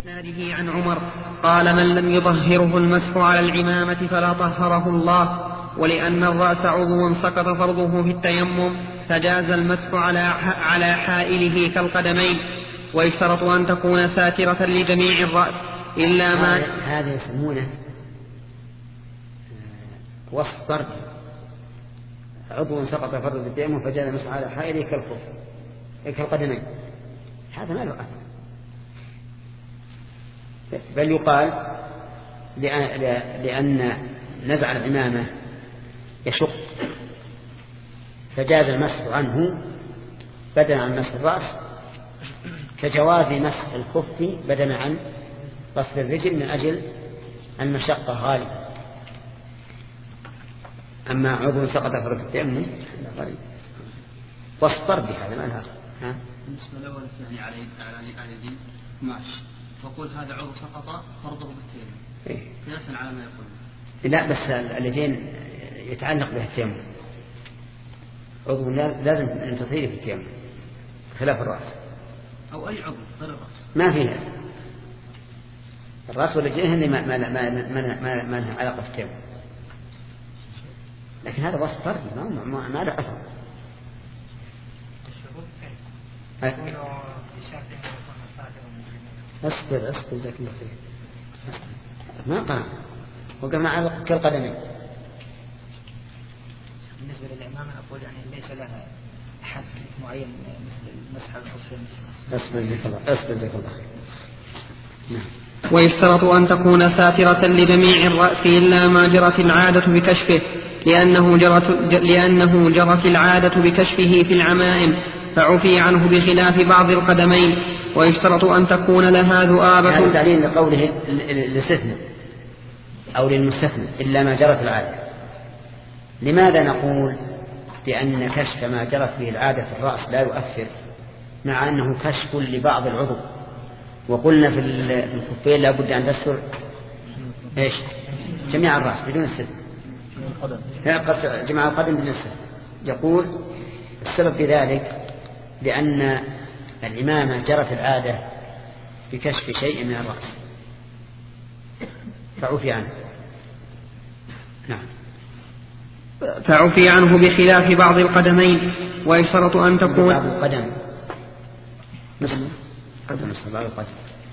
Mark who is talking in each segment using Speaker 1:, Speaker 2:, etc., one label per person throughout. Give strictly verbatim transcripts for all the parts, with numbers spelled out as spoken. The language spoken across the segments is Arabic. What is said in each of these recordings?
Speaker 1: إسناده عن عمر قال: من لم يطهره المسح على العمامة فلا طهره الله. ولأن الرأس عضو سقط فرضه في التيمم فجاز المسح على على حائله كالقدمين، ويشترط أن تكون ساترة لجميع الرأس إلا ما
Speaker 2: هذا يسمونه وصف فرض، عضو سقط فرضه في التيمم فجاز المسح على حائله كالخف كالقدمين، هذا ما له أثر، بل يقال لأن نزع العمامة يشق فجاز المسح عنه بدلا عن مسح الرأس، كجواز مسح الخف بدلا عن غسل الرجل من أجل المشقة غالبا. أما عضو سقط فرض التيمم واصطر بهذا ما لها.
Speaker 3: بالنسبة لأول الثاني على على اليدين ماشي، فقول هذا عضو سقط فرضه بالتيمم قياسا على ما يقول.
Speaker 2: لا بس اليدين يتعلق به التيمم، عضو لازم أن تطهيره في التيمم خلاف الرأس
Speaker 3: أو أي عضو غير الرأس ما
Speaker 2: فيها. الرأس والرجلين هن ما ما ما ما ما, ما لها علاقة في التيمم، لكن هذا وصف فردي ما ما ما له أثر. أصبر أصبر ذاك الله خير ما قام وقفنا على كالقدمين.
Speaker 4: بالنسبة للإمامة أقول يعني ليس لها حد معين مثل المسح على الخفين.
Speaker 2: أصبر ذاك الله أصبر ذاك الله خير. نعم.
Speaker 1: ويشترط أن تكون ساترة لجميع الرأس إلا ما جرت العادة بكشفه، لأنه جرت, لأنه جرت العادة بكشفه في العمائم فعفي عنه بخلاف بعض القدمين. ويشترط أن تكون لها ذؤابة.
Speaker 2: هذا تعليل لقوله للاستثناء أو للمستثنى إلا ما جرت العادة. لماذا نقول بأن كشف ما جرت به العادة في الرأس لا يؤثر مع أنه كشف لبعض العضو؟ وقلنا في الخفين لا بد أن تستر إيش جميع الرأس بدون الستر، جميع القدم بدون الستر. يقول السبب في ذلك لأن الإمامة جرت العادة بكشف شيء من الرأس فعفي عنه. نعم.
Speaker 1: فعفي عنه بخلاف بعض القدمين. ويشترط أن تكون
Speaker 2: بعض القدم مثل قدم بعض القدم.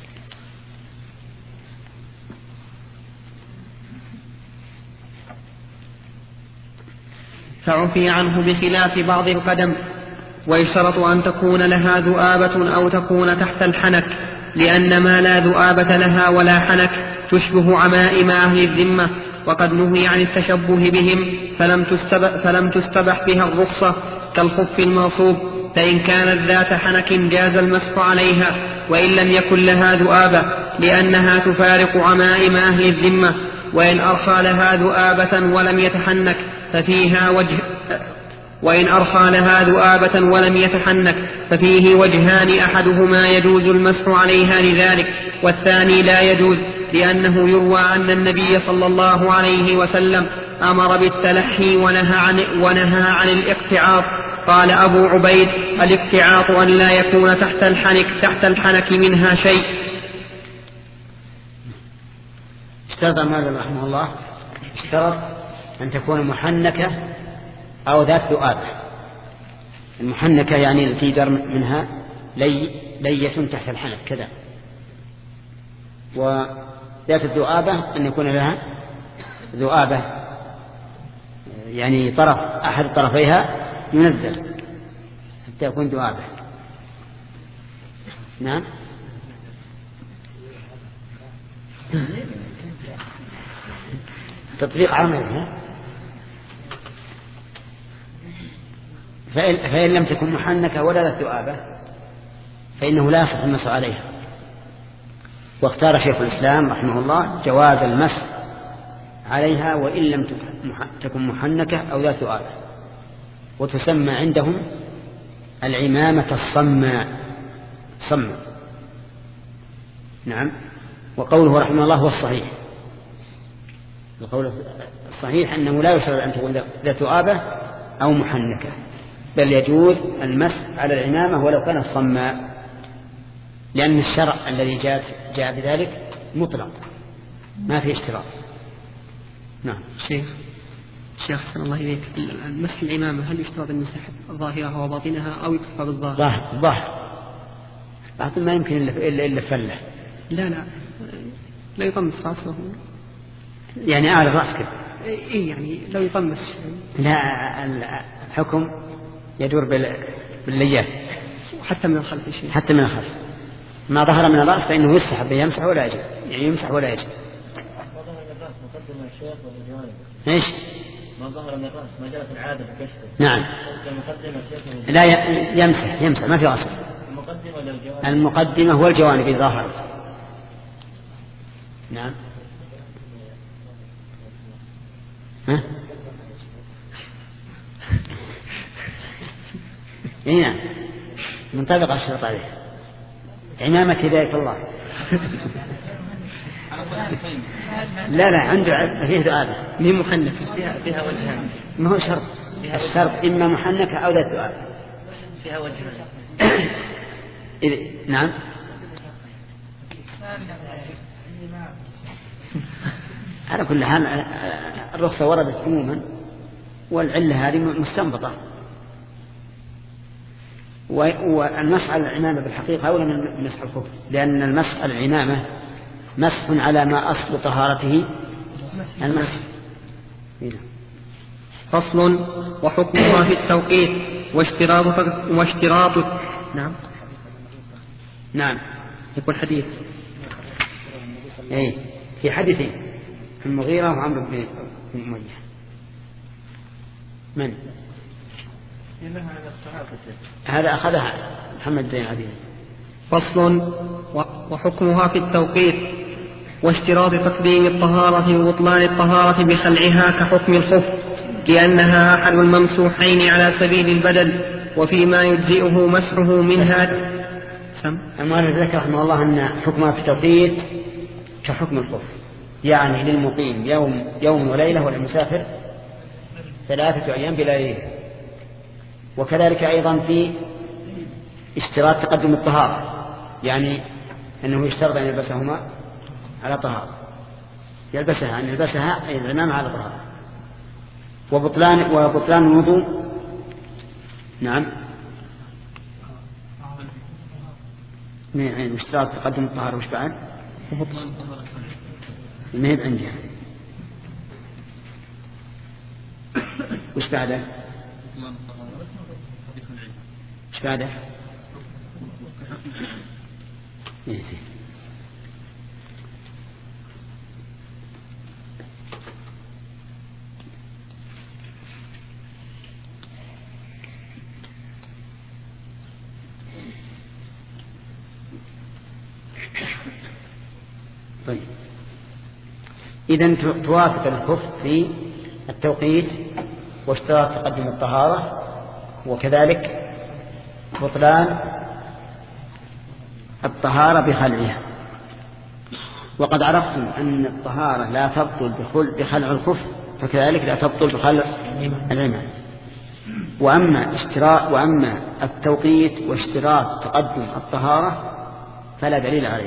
Speaker 1: فعفي عنه بخلاف بعض القدم. ويشترط أن تكون لها ذؤابة أو تكون تحت الحنك، لأن ما لا ذؤابة لها ولا حنك تشبه عمائم أهل الذمة، وقد نهي عن التشبه بهم فلم تستبح, فلم تستبح بها الرخصة كالخف المنصوب، فإن كانت ذات حنك جاز المسح عليها وإن لم يكن لها ذؤابة، لأنها تفارق عمائم أهل الذمة. وإن أرخى لها ذؤابة ولم يتحنك ففيها وجه وإن أرخى لها ذؤابة ولم يتحنك ففيه وجهان، أحدهما يجوز المسح عليها لذلك، والثاني لا يجوز، لأنه يروى أن النبي صلى الله عليه وسلم أمر بالتلحي ونهى عن, ونهى عن الاقتعاط. قال أبو عبيد: الاقتعاط أن لا يكون تحت الحنك, تحت الحنك منها شيء.
Speaker 2: اشترط مالك رحمه الله اشترط أن تكون محنكة أو ذات ذؤابة. المحنكة يعني التي در منها لي لية تحت الحنك كذا، وذات الذؤابة أن يكون لها ذؤابة يعني طرف أحد طرفيها ينزل حتى يكون ذؤابة. نعم. تطبيق عملي. فإن, فإن لم تكن محنكة ولا ذات ذؤابة فإنه لا يصح المسح عليها. واختار شيخ الإسلام رحمه الله جواز المسح عليها وإن لم تكن محنكة أو ذات ذؤابة، وتسمى عندهم العمامة الصماء صماء. نعم. وقوله رحمه الله هو الصحيح. القول الصحيح أنه لا يشترط أن تكون ذات ذؤابة أو محنكة، بل يجوز المسح على العمامة ولو كانت صماء. لأن الشرع الذي جاء جاء بذلك مطلق ما في اشتراط. نعم.
Speaker 1: شيخ شيخ أحسن الله إليك، مسح العمامة هل يشترط أن يمسح ظاهرها وباطنها أو يكتفى بالظاهر؟
Speaker 2: ظاهر ظاهر باطن ما يمكن إلا إلا, إلا فله.
Speaker 1: لا لا لا يطمس رأسه
Speaker 2: يعني أعلى الرأس كده.
Speaker 1: إيه يعني لو يطمس.
Speaker 2: لا الحكم يدور بالليات
Speaker 1: حتى من الخلف شيء.
Speaker 2: حتى من الخلف ما ظهر من الرأس فإنه يستحب يمسح ولا يجب، يعني يمسح ولا يجب.
Speaker 5: ما ظهر من الرأس مقدم الشيخ ولا جوانب؟
Speaker 2: إيش؟
Speaker 5: ما ظهر من الرأس ما جرت العادة بكشفه.
Speaker 2: نعم.
Speaker 5: مقدم الشيخ
Speaker 2: لا يمسح يمسح ما في أصل.
Speaker 5: المقدمة ولا الجوانب؟
Speaker 2: المقدمة والجوانب ظاهرة. نعم. ها؟ إيه نعم. منطبق الشرط عليه. عمامة هداية الله. لا لا عنده فيه دعابة
Speaker 1: مي محنك
Speaker 5: فيها فيها وجهان.
Speaker 2: ما هو شرط. الشرط إما محنكة أو ذات دعابة.
Speaker 5: فيها وجهان.
Speaker 2: نعم. على كل حال الرخصة وردت عموما والعلة هذه مستنبطة. والمسح على العمامة بالحقيقة أولى من مسح الخف، لأن المسح على العمامة مسح على ما أصل طهارته المسح.
Speaker 1: فصل. وحكمها في التوقيت واشتراط واشتراط نعم
Speaker 2: نعم
Speaker 1: يقول حديث
Speaker 2: أي في حديثين المغيرة وعمرو بن أمية. من هذا أخذها محمد زين عبيد.
Speaker 1: فصل. وحكمها في التوقيت واشتراط تقديم الطهارة وبطلان الطهارة بخلعها كحكم الخف، لأنها أحد الممسوحين على سبيل البدل، وفيما يجزئه مسحه منها.
Speaker 2: المؤلف ذكر رحمه الله أن حكمها في التوقيت كحكم الخف، يعني للمقيم يوم يوم وليلة وللمسافر ثلاثة أيام بلا ليلة. وكذلك أيضا في اشتراط تقدم الطهارة، يعني أنه يشترط أن يلبسهما على طهارة، يلبسها أن يلبسها أي العمامة على طهارة. وبطلان وبطلان الوضوء. نعم. يعني اشتراط تقدم الطهارة وش بعد؟
Speaker 3: وبطلان الطهارة
Speaker 2: ما هي عندي. وش بعده؟ وش بعده؟ طيب إذن توافق الخف في التوقيت واشتراط تقدم الطهارة، وكذلك بطلان الطهارة بخلعها. وقد عرفتم أن الطهارة لا تبطل بخلع الخف، فكذلك لا تبطل بخلع العمامة. وأما اشتراط وأما التوقيت واشتراط تقدم الطهارة فلا دليل عليه.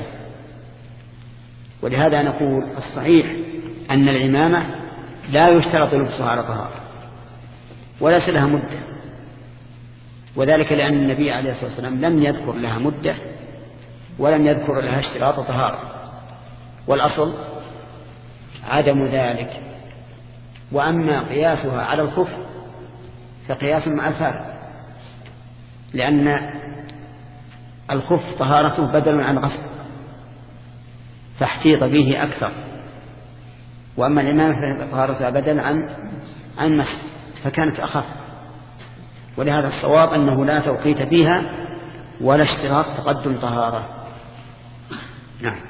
Speaker 2: ولهذا نقول الصحيح أن العمامة لا يشترط لبسها على طهارة وليس لها مدة، وذلك لأن النبي عليه الصلاة والسلام لم يذكر لها مدة ولم يذكر لها اشتراط طهارة، والأصل عدم ذلك. وأما قياسها على الخف فقياس مع الفارق، لأن الخف طهارته بدل عن غسل فاحتيط به أكثر، وأما العمامة فطهارتها بدل عن عن مسح فكانت أخف. ولهذا الصواب أنه لا توقيت فيها ولا اشتراط تقدم طهارة. نعم.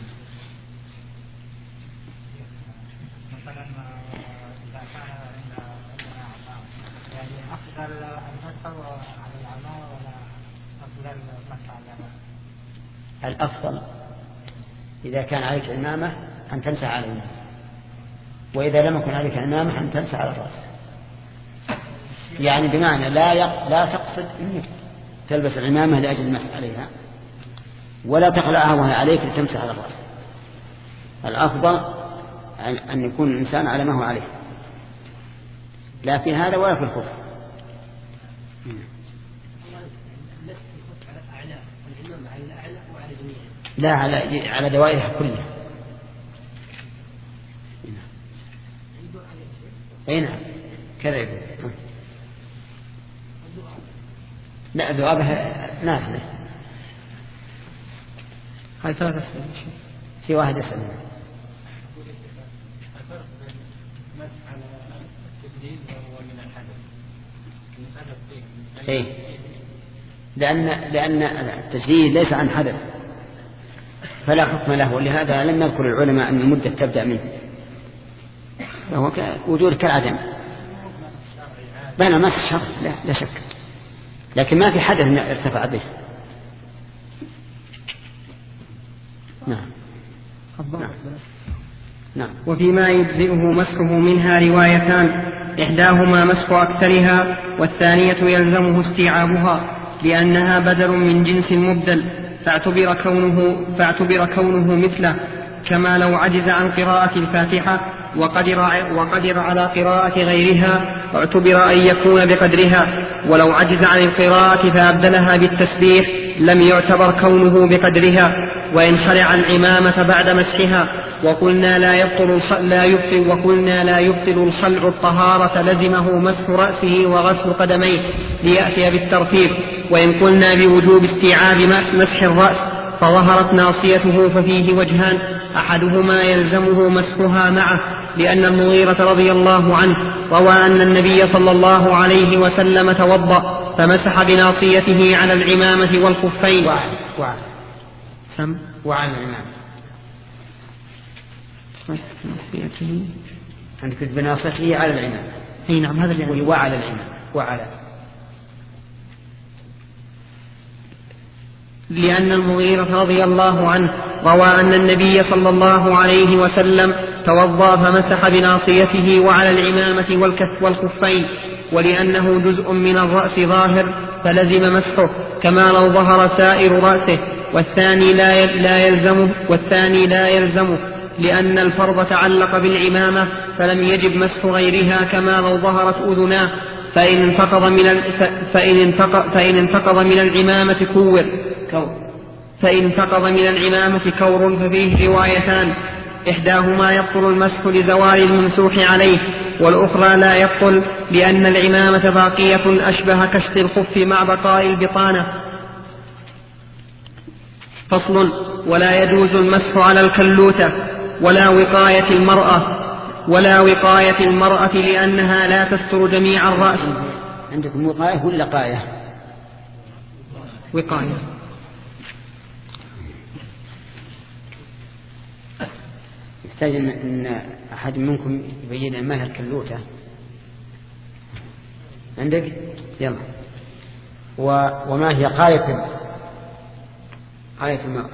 Speaker 2: الأفضل إذا كان عليك عمامة أن تمسح على العمامة، وإذا لم يكن عليك عمامة أن تمسح على الرأس. يعني بمعنى لا يق... لا تقصد أنك تلبس العمامة لأجل المسح عليها، ولا تخلعها وهي عليك لتمسح على الرأس. الأفضل أن يكون الإنسان على ما هو عليه، لا في هذا ولا في الخف. لا على على دوائرها كلها. أي نعم كذا يقول. لا ذؤابها نازلة.
Speaker 1: هاي ثلاثة أسئلة.
Speaker 2: في واحد يسأل. إيه؟ لأن لأن التسجيل ليس عن حدث فلا حكم له، ولهذا لم يذكر العلماء أن المدة تبدأ منه، فهو وجود كالعدم. بين مس الشخص لا, لا شك، لكن ما في حدث ارتفع به. نعم. نعم. نعم.
Speaker 1: وفيما يجزئه مسحه منها روايتان، إحداهما مسح أكثرها والثانية يلزمه استيعابها لأنها بدل من جنس مبدل، فاعتبر كونه, فاعتبر كونه مثله، كما لو عجز عن قراءة الفاتحة وقدر, وقدر على قراءة غيرها اعتبر أن يكون بقدرها، ولو عجز عن القراءة فأبدلها بالتسبيح لم يعتبر كونه بقدرها، وإن خلع العمامة بعد مسحها وقلنا لا يبطل, لا يبطل, وقلنا لا يبطل الخلع الطهارة لزمه مسح رأسه وغسل قدميه ليأتي بالترتيب. وإن قلنا بوجوب استيعاب مسح الرأس فظهرت ناصيته ففيه وجهان، أحدهما يلزمه مسحها معه لأن المغيرة رضي الله عنه روى أن النبي صلى الله عليه وسلم توضأ فمسح بناصيته على العمامة والخفين.
Speaker 2: وعلى وعلى
Speaker 1: سم
Speaker 2: وعلى العمامة.
Speaker 1: ناصيته
Speaker 2: عندك بناصيته على العمامة.
Speaker 1: أي نعم هذا اللي
Speaker 2: وعلى العمامة وعلى
Speaker 1: لأن المغيرة رضي الله عنه روى أن النبي صلى الله عليه وسلم توضأ فمسح بناصيته وعلى العمامة والكف والخفين، ولأنه جزء من الرأس ظاهر فلزم مسحه كما لو ظهر سائر رأسه، والثاني لا لا يلزمه والثاني لا يلزمه لأن الفرض تعلق بالعمامة فلم يجب مسح غيرها كما لو ظهرت أذناه، فإن انتقض من فإن انتقض فإن انتقض من العمامة كور فإن انتقض من العمامة كور ففيه روايتان، إحداهما يبطل المسح لزوال الممسوح عليه، والأخرى لا يبطل لأن العمامة باقية أشبه كشف الخف مع بقاء البطانة. فصل. ولا يجوز المسح على الكلوتة ولا وقاية المرأة ولا وقاية المرأة لأنها لا تستر جميع الرأس.
Speaker 2: عندكم وقاية ولا قاية؟
Speaker 1: وقاية.
Speaker 2: يحتاج أن أحد منكم يبين ما هي الكلوتة. عندك؟ يلا. و... وما هي قاية قاية المرأة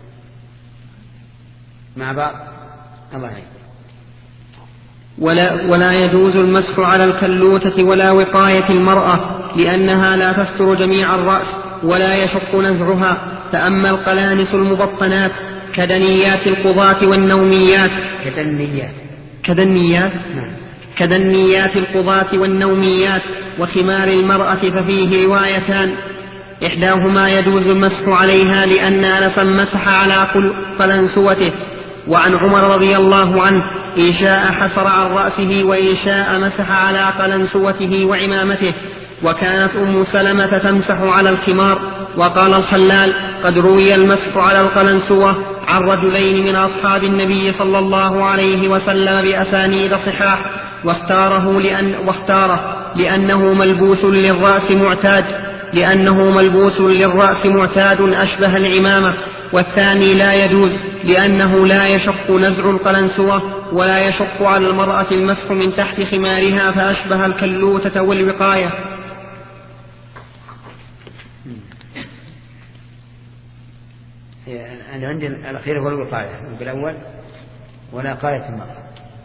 Speaker 2: مع بعض؟ الله يعين.
Speaker 1: ولا, ولا يجوز المسح على الكلوتة ولا وقاية المرأة لأنها لا تستر جميع الرأس ولا يشق نزعها. فأما القلانس المبطنات كدنيات القضاة والنوميات
Speaker 2: كدنيات
Speaker 1: كدنيات
Speaker 2: نعم.
Speaker 1: كدنيات القضاة والنوميات وخمار المرأة ففيه روايتان، إحداهما يجوز المسح عليها لأن أنسا مسح على قلنسوته، وعن عمر رضي الله عنه إن شاء حسر عن رأسه وإن شاء مسح على قلنسوته وعمامته. وكانت أم سلمة تمسح على الخمار. وقال الخلال قد روي المسح على القلنسوة عن رجلين من أصحاب النبي صلى الله عليه وسلم بأسانيد صحاح، واختاره لأن واختاره لأنه ملبوس للرأس معتاد لأنه ملبوس للرأس معتاد أشبه العمامة. والثاني لا يجوز لأنه لا يشق نزع القلنسوة ولا يشق على المرأة المسح من تحت خمارها فأشبه الكلوتة والوقاية.
Speaker 2: أنا عندي الأخير هو الوقاية بالأول ولا قاية المرأة.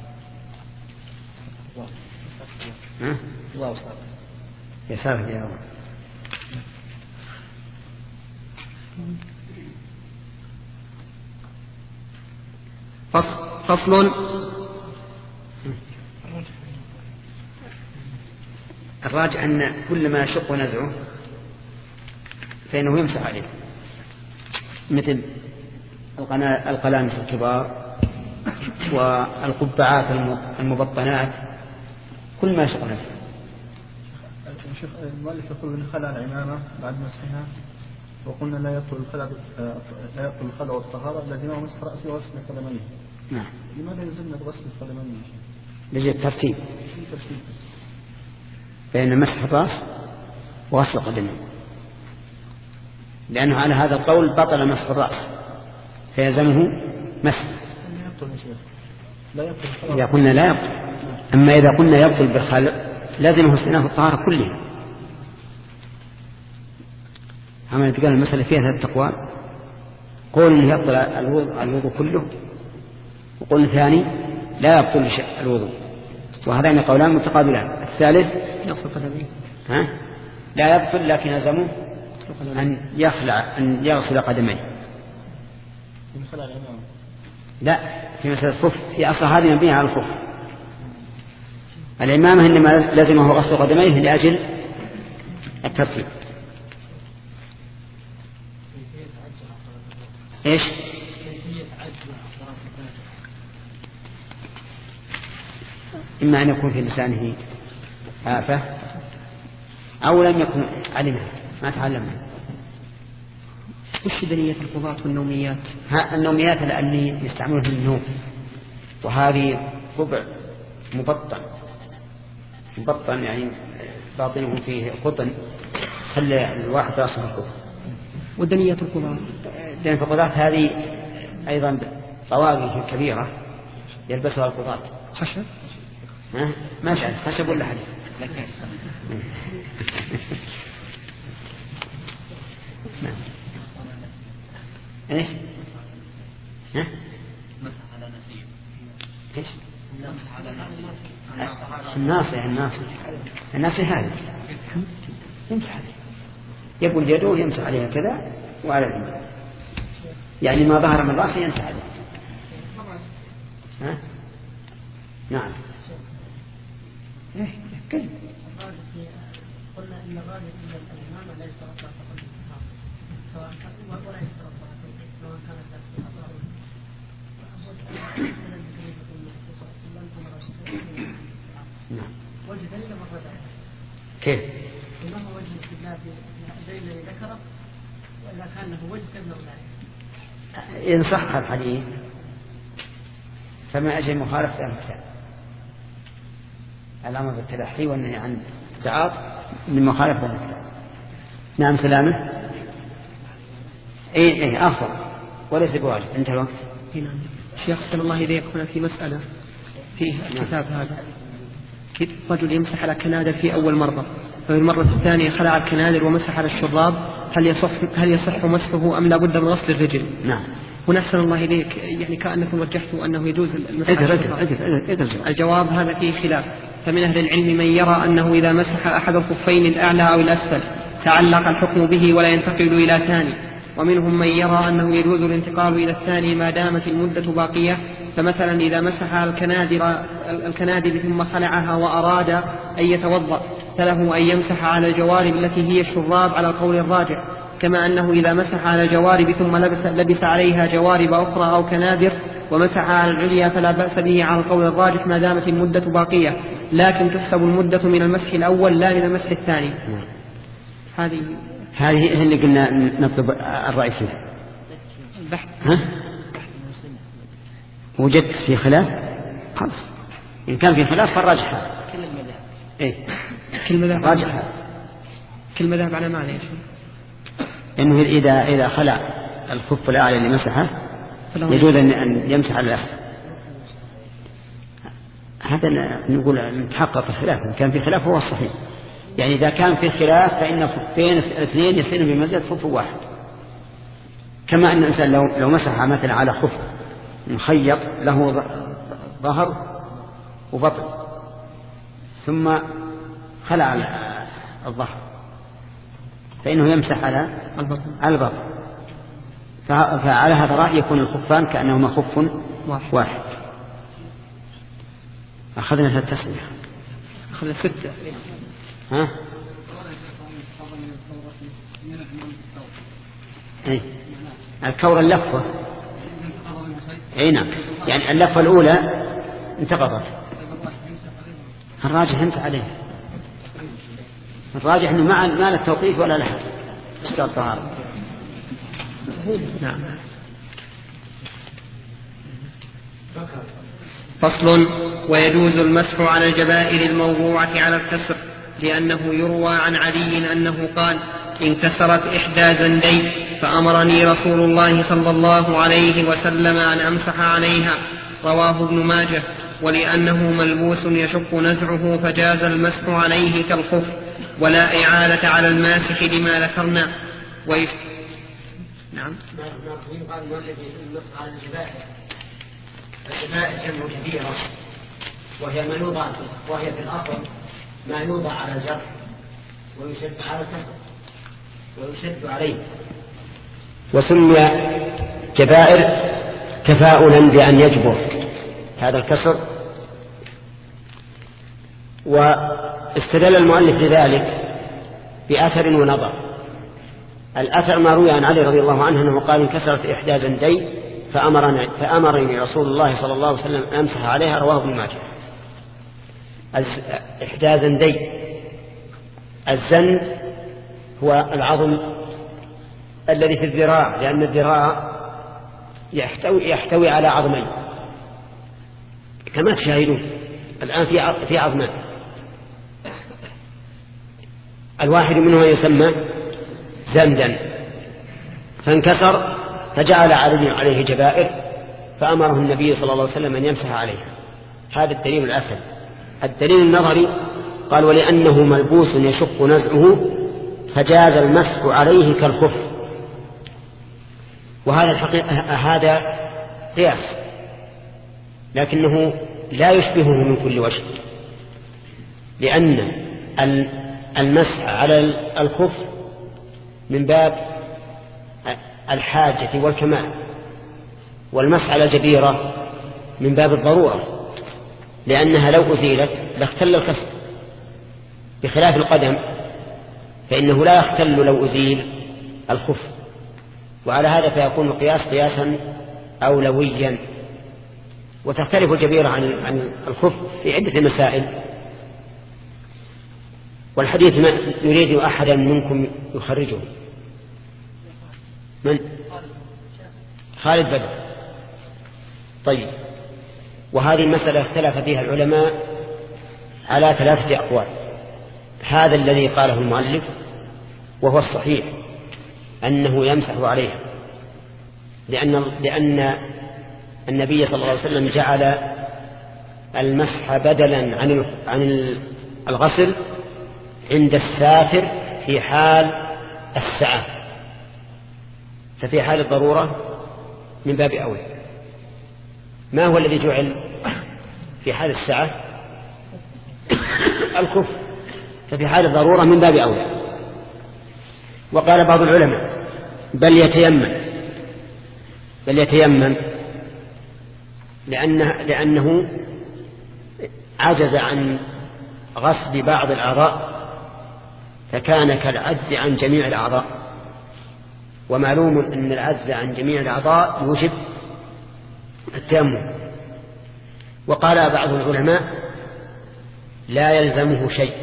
Speaker 2: ها؟
Speaker 5: واو صار.
Speaker 2: يا ساتر يا الله.
Speaker 1: فصل.
Speaker 2: الراجع أن كل ما يشق نزعه فإنه يمسح عليه، مثل القلامس الكبار والقبعات المبطنات، كل ما يشق نزعه.
Speaker 6: الشيخ المؤلف يقول إن خلع العمامة بعد مسحها، وقلنا لا يبطل الخلع لا يبطل الخلع والطهارة لازمه مسح رأسه وغسل قدميه. نعم. لماذا يلزمنا بغسل القدمين؟
Speaker 2: لجل الترتيب بين مسح الرأس وغسل القدمين، لأنه على هذا القول بطل مسح الرأس فيلزمه مسح. إذا قلنا لا يبطل، أما إذا قلنا يبطل بالخلع لازمه استئناف الطهارة كلها. عمل قال المسألة فيها ثلاث أقوال، قول إنه يبطل الوضوء كله، وقول ثاني لا يبطل الوضوء، وهذان قولان متقابلان. الثالث ها لا يبطل لكن يلزمه أن يخلع أن يغسل قدميه. لا، في مسألة الخف في أصل هذه مبنية على الخف. العمامة إنما لازمه غسل قدميه لأجل الترتيب. إيش؟ إما أن يكون في لسانه آفة أو لم يكن علمها ما تعلمها.
Speaker 1: وش دنية القضاة والنوميات؟
Speaker 2: ها النوميات لأني يستعملون في النوم، وهذه قبع مبطن مبطن يعني باطنه فيه قطن خلي الواحد راسه القطن.
Speaker 1: ودنية القضاة
Speaker 2: دنية القضاة هذه أيضا طواقي كبيرة يلبسها القضاة.
Speaker 1: خشب؟
Speaker 2: ها ما شاء خشب ولا حديد. نعم. ايش؟ ها؟
Speaker 3: مسح على نسيب.
Speaker 2: ايش؟
Speaker 3: مسح على نسيب.
Speaker 2: الناصية الناصية الناصية هذه يمسح عليها، يقول يده يمسح عليها كذا وعلى اليمين، يعني ما ظهر من رأسه يمسح عليها. ها؟ نعم. ايه كذا.
Speaker 7: قلنا ان الراجل ان الامام لا يشترط له فقط الاتصال سواء ولا يشترط له سواء كانت
Speaker 2: نعم.
Speaker 7: وجه دليل مرة
Speaker 2: كيف؟
Speaker 7: ما هو وجه الاستدلال بالدليل الذي ذكره، واذا كان له وجه تبنى ذلك.
Speaker 2: إن صح الحديث فما أجل مخالفة الكتاب. الأمر بالتلحي والنهي عن التعاط من مخالفة الكتاب. نعم سلامة. إيه إيه أفضل وليس بواجب. انتهى الوقت.
Speaker 1: نعم. شيخ صلى الله عليه وسلم في مسألة في الكتاب هذا، رجل يمسح على كنادر في أول مرة، ففي المرة الثانية خلع الكنادر ومسح على الشراب، هل يصح هل يصح مسحه أم لا بد من غسل الرجل؟
Speaker 2: نعم.
Speaker 1: هنا أحسن الله إليك، يعني كأنكم وجهتوا أنه يجوز المسح على الشراب. الجواب هذا فيه خلاف، فمن أهل العلم من يرى أنه إذا مسح أحد الخفين الأعلى أو الأسفل تعلق الحكم به ولا ينتقل إلى ثاني، ومنهم من يرى أنه يجوز الانتقال إلى الثاني ما دامت المدة باقية. فمثلا إذا مسح الكنادر, الكنادر ثم خلعها وأراد أن يتوضأ فله أن يمسح على الجوارب التي هي الشراب على القول الراجع، كما أنه إذا مسح على الجوارب ثم لبس, لبس عليها جوارب أخرى أو كنادر ومسح على العليا فلا بأس به على القول الراجح ما دامت المدة باقية، لكن تحسب المدة من المسح الأول لا من المسح الثاني. هذه
Speaker 2: هذه هي اللي قلنا نطلب الرأي فيها.
Speaker 1: البحث.
Speaker 2: ها؟ وجدت في خلاف خلاص، إن كان في خلاف فالراجح هذا.
Speaker 1: كل المذاهب.
Speaker 2: إيه.
Speaker 1: كل المذاهب.
Speaker 2: راجح هذا.
Speaker 1: كل المذاهب على معنى إيش؟
Speaker 2: إنه إذا إذا خلع الخف الأعلى اللي مسحه يجوز أن يمسح على الأسفل. هذا نقول نتحقق الخلاف، إن كان في خلاف هو الصحيح. يعني إذا كان في خلاف فإن خفين اثنين يصيرون بمنزلة خف واحد، كما أن الإنسان لو لو مسح مثلا على خف مخيط له ظهر وبطن ثم خلع الظهر فإنه يمسح على البطن. فعلى هذا الرأي يكون الخفان كأنهما خف
Speaker 1: واحد,
Speaker 2: واحد. أخذنا ثلاث تسمية.
Speaker 1: أخذنا ستة.
Speaker 2: ها؟ أي الكورة اللفة. أي نعم، يعني اللفة الأولى انتقضت. الراجح يمسح عليه. الراجح أنه ما ما له توقيت ولا له اشتراط طهارة.
Speaker 1: نعم. فصل. ويجوز المسح على الجبائر الموضوعة على الكسر، لأنه يروى عن علي أنه قال: انكسرت إحدى زندي فأمرني رسول الله صلى الله عليه وسلم أن أمسح عليها. رواه ابن ماجه. ولأنه ملبوس يشق نزعه فجاز المسح عليه كالخف، ولا إعادة على الماسح لما ذكرنا. ويف... نعم.
Speaker 2: قال المسح على الجبائر. الجبائر جمع كبيرة، وهي ما يوضع وهي في الأصل ما يوضع على الجرح ويشد على الكسر ويشد عليه، وسمي جبائر تفاؤلا بأن يجبر هذا الكسر. واستدل المؤلف لذلك بأثر ونظر. الأثر ما روي عن علي رضي الله عنه أنه قال: انكسرت إحدى زندي فأمرني, فأمرني رسول الله صلى الله عليه وسلم أن أمسح عليها. رواه ابن ماجه. إحدى زندي، الزند هو العظم الذي في الذراع، لأن الذراع يحتوي, يحتوي على عظمين كما تشاهدون الآن في عظمان، الواحد منها يسمى زندا، فانكسر فجعل عليه جبائر فأمره النبي صلى الله عليه وسلم أن يمسح عليها. هذا الدليل الأسد. الدليل النظري قال: ولأنه ملبوس يشق نزعه فجاز المسح عليه كالخف. وهذا الحقيقة هذا قياس، لكنه لا يشبهه من كل وجه، لأن المسح على الخف من باب الحاجة والكمال، والمسح على الجبيرة من باب الضرورة، لأنها لو أزيلت لاختل الكسر، بخلاف القدم فإنه لا يختل لو أزيل الخف. وعلى هذا فيكون القياس قياسا أولويا. وتختلف الجبيرة عن الخف في عدة مسائل، والحديث ما يريد أحدا منكم يخرجه. من؟ خالد بدر. طيب، وهذه المسألة اختلف فيها العلماء على ثلاثة أقوال. هذا الذي قاله المؤلف وهو الصحيح أنه يمسح عليها، لأن, لأن النبي صلى الله عليه وسلم جعل المسح بدلا عن عن الغسل عند السافر في حال السعة، ففي حال الضرورة من باب أولى. ما هو الذي جعل في حال السعة؟ الكف، ففي حال الضرورة من باب أولى. وقال بعض العلماء: بل يتيمم بل يتيمم لأنه, لأنه عجز عن غسل بعض الأعضاء فكان كالعجز عن جميع الأعضاء، ومعلوم أن العجز عن جميع الأعضاء يوجب التيمم. وقال بعض العلماء: لا يلزمه شيء،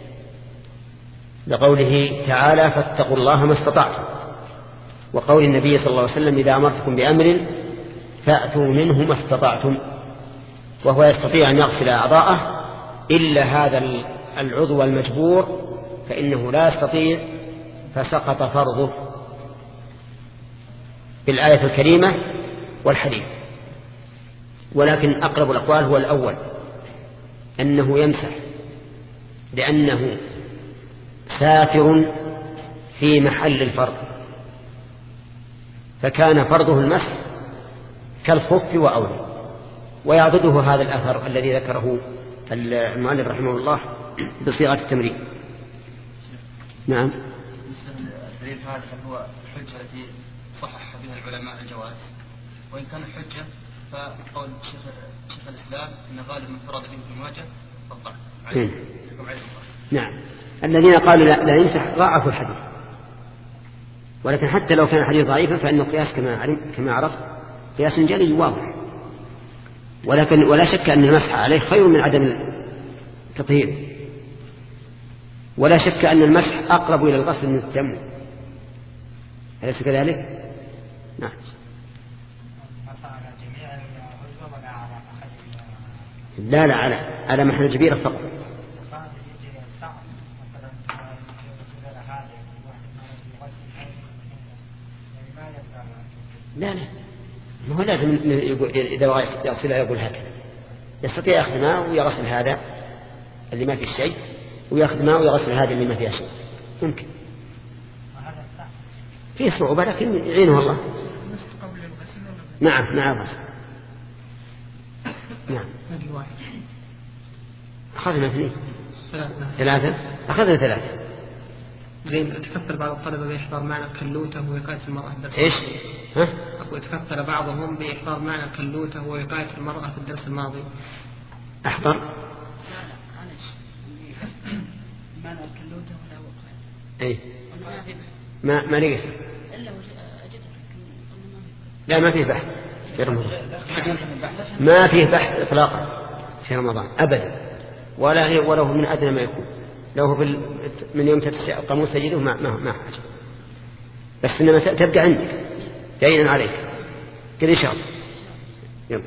Speaker 2: لقوله تعالى: فاتقوا الله ما استطعتم، وقول النبي صلى الله عليه وسلم: إذا أمرتكم بأمر فأتوا منه ما استطعتم. وهو يستطيع أن يغسل أعضاءه إلا هذا العضو المجبور فإنه لا يستطيع، فسقط فرضه بالآية الكريمة والحديث. ولكن أقرب الأقوال هو الأول، أنه يمسح، لأنه ساتر في محل الفرض، فكان فرضه المسح كالخف وأولى. ويعضده هذا الأثر الذي ذكره المؤلف رحمه الله بصيغة التمرين. نعم.
Speaker 3: الدليل هذا هو الحجة التي صحح بها العلماء الجواز، وإن كان الحجة فقول شيخ شيخ الإسلام أن غالب من فرض به في المواجهة فالضعف.
Speaker 2: نعم. الذين قالوا لا, لا يمسح ضاعفوا الحديث، ولكن حتى لو كان الحديث ضعيفا فإنه قياس كما كما عرفت قياس جلي واضح، ولكن ولا شك أن المسح عليه خير من عدم التطهير، ولا شك أن المسح أقرب إلى الغسل من التيمم، أليس كذلك؟ نعم. لا لا على على محل الجبيرة فقط. لا لا ما هو لازم يقول إذا يغسلها يقول هكذا، يستطيع يأخذ ماء ويغسل هذا اللي ما فيه شيء، ويأخذ ماء ويغسل هذا اللي ما فيه شيء، ممكن. فيه صعوبة لكن يعينه الله. نعم نعم غسل. نعم. أخذنا اثنين ثلاثة أخذنا ثلاثة.
Speaker 1: زين تكثر بعض الطلبة بإحضار معنى الكلوتة ووقاية المرأة في الدرس.
Speaker 2: إيش؟ ها؟
Speaker 1: أقول تكثر بعضهم بإحضار معنى الكلوتة ووقاية المرأة في الدرس الماضي.
Speaker 2: أحضر؟
Speaker 7: معنى الكلوتة ولا وقاية.
Speaker 2: إيه. ما ما لقيت. لا ما فيه بحث في رمضان. ما فيه بحث إطلاقا في رمضان أبدا، ولا هي ولا هو من أدنى ما يكون. لو هو من يوم قاموس تجده ما ما ما حاجة، بس إنما تبقى عندك دينا عليك كذا شرط. يلا.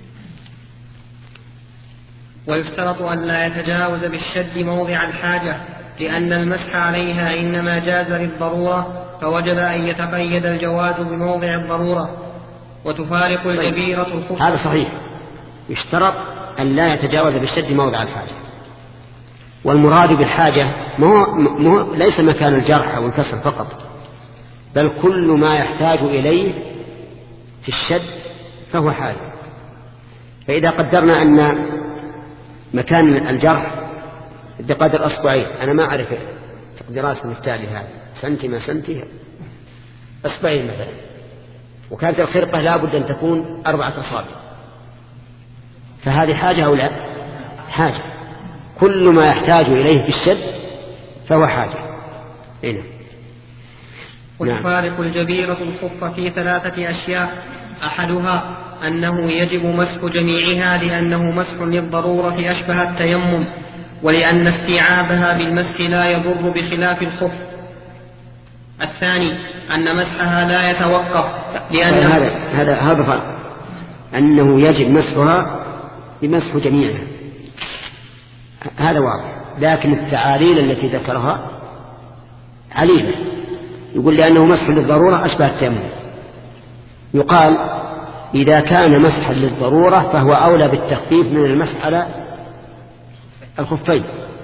Speaker 1: ويشترط أن لا يتجاوز بالشد موضع الحاجة، لأن المسح عليها إنما جاز للضرورة، فوجب أن يتقيد الجواز بموضع الضرورة. وتفارق الجبيرة الخف.
Speaker 2: هذا صحيح، يشترط أن لا يتجاوز بالشد موضع الحاجة، والمراد بالحاجة مو مو ليس مكان الجرح أو الكسر فقط، بل كل ما يحتاج إليه في الشد فهو حاجة. فإذا قدرنا أن مكان الجرح بقدر أصبعين، أنا ما أعرف تقديرات المفتاح لهذا، سنتي ما سنتي، أصبعين مثلا، وكانت الخرقة لابد أن تكون أربعة أصابع، فهذه حاجة أو لا؟ حاجة. كل ما يحتاج إليه في الشد فهو حاجة. هنا.
Speaker 1: وتفارق الجبيرة الخف في ثلاثة أشياء: أحدها أنه يجب مسح جميعها لأنه مسح للضرورة أشبه التيمم، ولأن استيعابها بالمسح لا يضر بخلاف الخف. الثاني أن مسحها لا يتوقف لأن
Speaker 2: هذا هذا هذا فرق، أنه يجب مسحها بمسح جميعها، هذا واضح. لكن التعاليل التي ذكرها عليلة، يقول لأنه مسح للضرورة أشبه التيمم. يقال إذا كان مسحا للضرورة فهو أولى بالتخفيف من المسح على الخفين.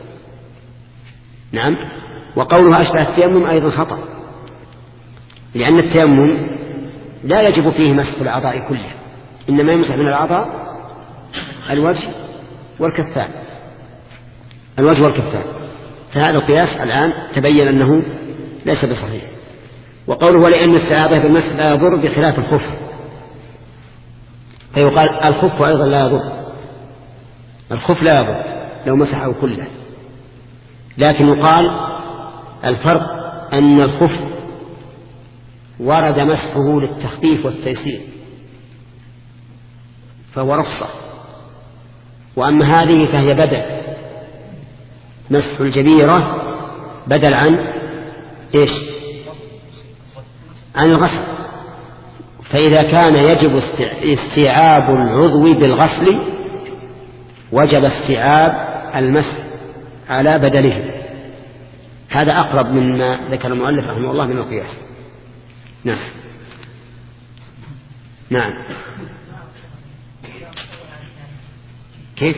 Speaker 2: نعم. وقولها أشبه التيمم أيضا خطأ، لأن التيمم لا يجب فيه مسح الأعضاء كلها، إنما يمسح من الأعضاء الوجه والكفان، الوجه والكفان. فهذا القياس الآن تبين أنه ليس بصحيح. وقوله ولأن استعاذة بالمسح لا يضر بخلاف الخف، فيقال الخف أيضا لا يضر، الخف لا يضر لو مسحه كله. لكن يقال الفرق أن الخف ورد مسحه للتخفيف والتيسير فهو رخصة، وأما هذه فهي بدل، مسح الجبيرة بدل عن إيش؟ عن الغسل. فإذا كان يجب استيعاب العضو بالغسل وجب استيعاب المسح على بدله. هذا أقرب مما ذكر المؤلف رحمه الله من القياس. نعم نعم. كيف؟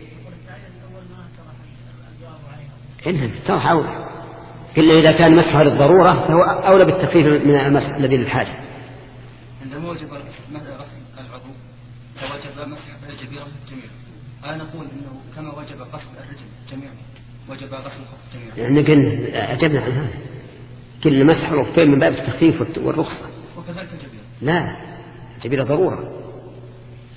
Speaker 2: إنها ترح أولى، إلا إذا كان مسحها للضرورة فهو أولى بالتخفيف من المسح الذي للحاجة.
Speaker 3: عندما وجب غسل العضو فوجب مسح الجبيرة جميعا. أنا نقول إنه كما وجب غسل الرجل جميعا وجب غسل الخف جميعا.
Speaker 2: يعني قلنا أجبنا عن هذا، كل مسح الخفين من باب التخفيف والرخصة.
Speaker 3: وكذلك الجبيرة.
Speaker 2: لا، الجبيرة ضرورة.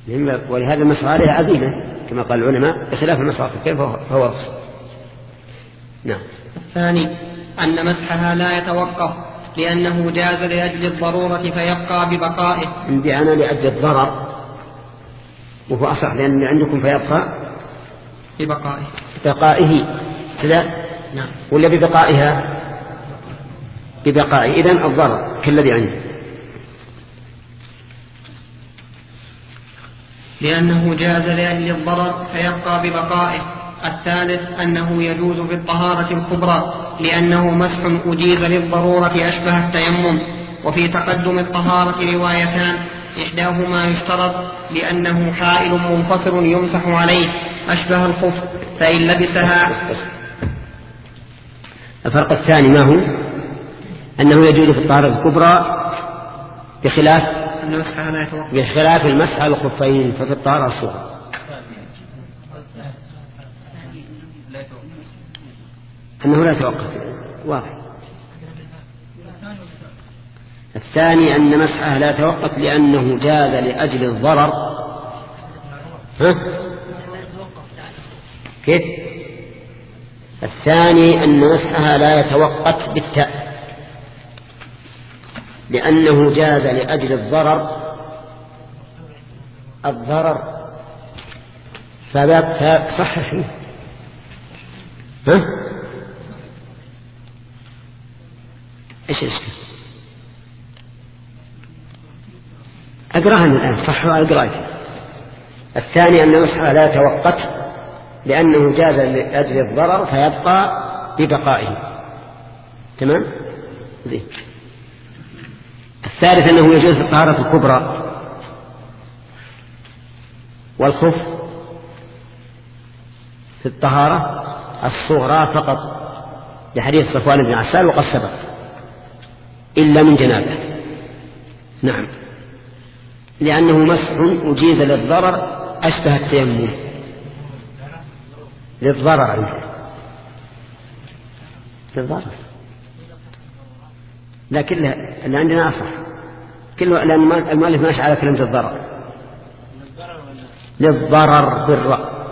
Speaker 2: ولهذا المسح عليه عزيمة كما قال العلماء، بخلاف المسح على الخفين فهو رخص. نعم.
Speaker 1: الثاني أن مسحها لا يتوقف لأنه جاز لأجل الضرورة فيبقى ببقائه.
Speaker 2: عندي أنا لأجل الضرر وهو أصح، لأن عندكم فيبقى
Speaker 1: ببقائه
Speaker 2: بقائه كذا.
Speaker 1: نعم.
Speaker 2: ولا ببقائها؟ ببقائه. إذن الضرر كالذي عنده.
Speaker 1: لأنه جاز لأجل الضرر فيبقى ببقائه. الثالث أنه يجوز في الطهارة الكبرى لأنه مسح أجيز للضرورة أشبه التيمم. وفي تقدم الطهارة روايتان، إحداهما يشترط لأنه حائل منفصل يمسح عليه أشبه الخف فإن لبسها.
Speaker 2: الفرق الثاني ما هو؟ أنه يجوز في الطهارة الكبرى بخلاف
Speaker 1: أن مسحها لا يتوقف،
Speaker 2: بخلاف المسح على الخفين ففي الطهارة الصغرى أنه لا يتوقف. واضح. الثاني أن مسحها لا يتوقف لأنه جاز لأجل الضرر. ها؟ كيف؟ الثاني أن مسحها لا يتوقف بالتاء لأنه جاز لأجل الضرر الضرر فباب صححي. ها؟ إيش الإشكال؟ أقرأها الآن صحوا القراءة. الثاني أن مسحها لا يتوقف لأنه جاز لأجل الضرر فيبقى ببقائه. تمام؟ زين. الثالث أنه يجوز في الطهارة الكبرى والخف في الطهارة الصغرى فقط لحديث صفوان بن عسال وقد سبق إلا من جنابه. نعم. لأنه مسح أجيز للضرر أشبه التيمم للضرر عنه للضرر لكن اللي عندنا أصح كله لأن المؤلف ماشي على كلمة الضرر للضرر بالراء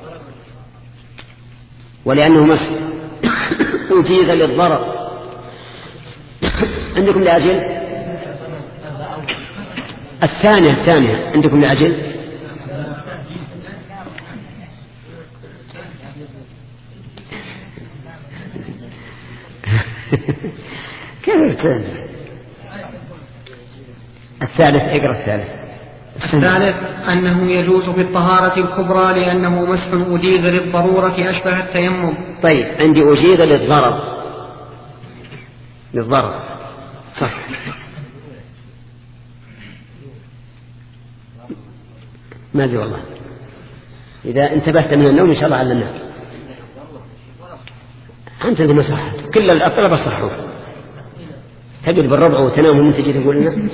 Speaker 2: ولأنه مسح أجيز للضرر. عندكم لأجل الثانية الثانية عندكم لأجل كيف الثانية؟ الثالث اقرأ الثالث.
Speaker 1: الثالث أنه يجوز في الطهارة الكبرى لأنه مسح أجيز للضرورة أشبه التيمم.
Speaker 2: طيب عندي أجيز للضرر للضرر صح. ما أدري والله، إذا انتبهت من النوم إن شاء الله علمناك. أنت عندما صحت كل الطلبة صحوا تجد بالربع وتنام وانت تجي تقول لنا.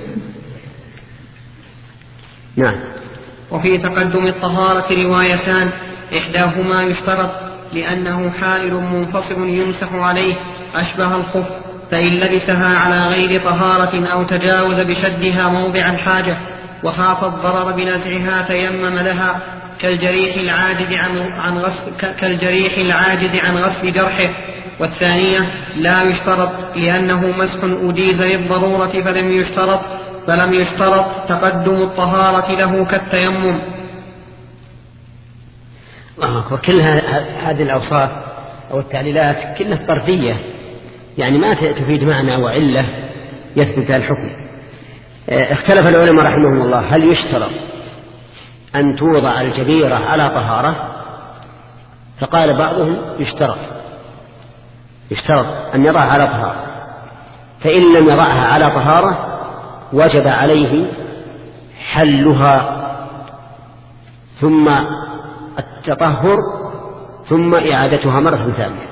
Speaker 2: نعم.
Speaker 1: وفي تقدم الطهارة روايتان، إحداهما يشترط لأنه حائل منفصل يمسح عليه أشبه الخف فإن لبسها على غير طهارة أو تجاوز بشدها موضع الحاجة وخاف الضرر بنزعها تيمم لها كالجريح العاجز عن عن غسل كالجريح العاجز عن غسل جرحه. والثانية لا يشترط لأنه مسح أجيز للضرورة فلم يشترط فلم يشترط تقدم الطهارة له كالتيمم.
Speaker 2: وكل هذه الأوصاف أو التعليلات كلها طردية، يعني ما تفيد معنى وعلة يثبت الحكم. اختلف العلماء رحمهم الله هل يشترط أن توضع الجبيرة على طهارة؟ فقال بعضهم يشترط يشترط أن يضعها على طهارة، فإن لم يضعها على طهارة وجب عليه حلها ثم التطهر ثم إعادتها مرة ثانية.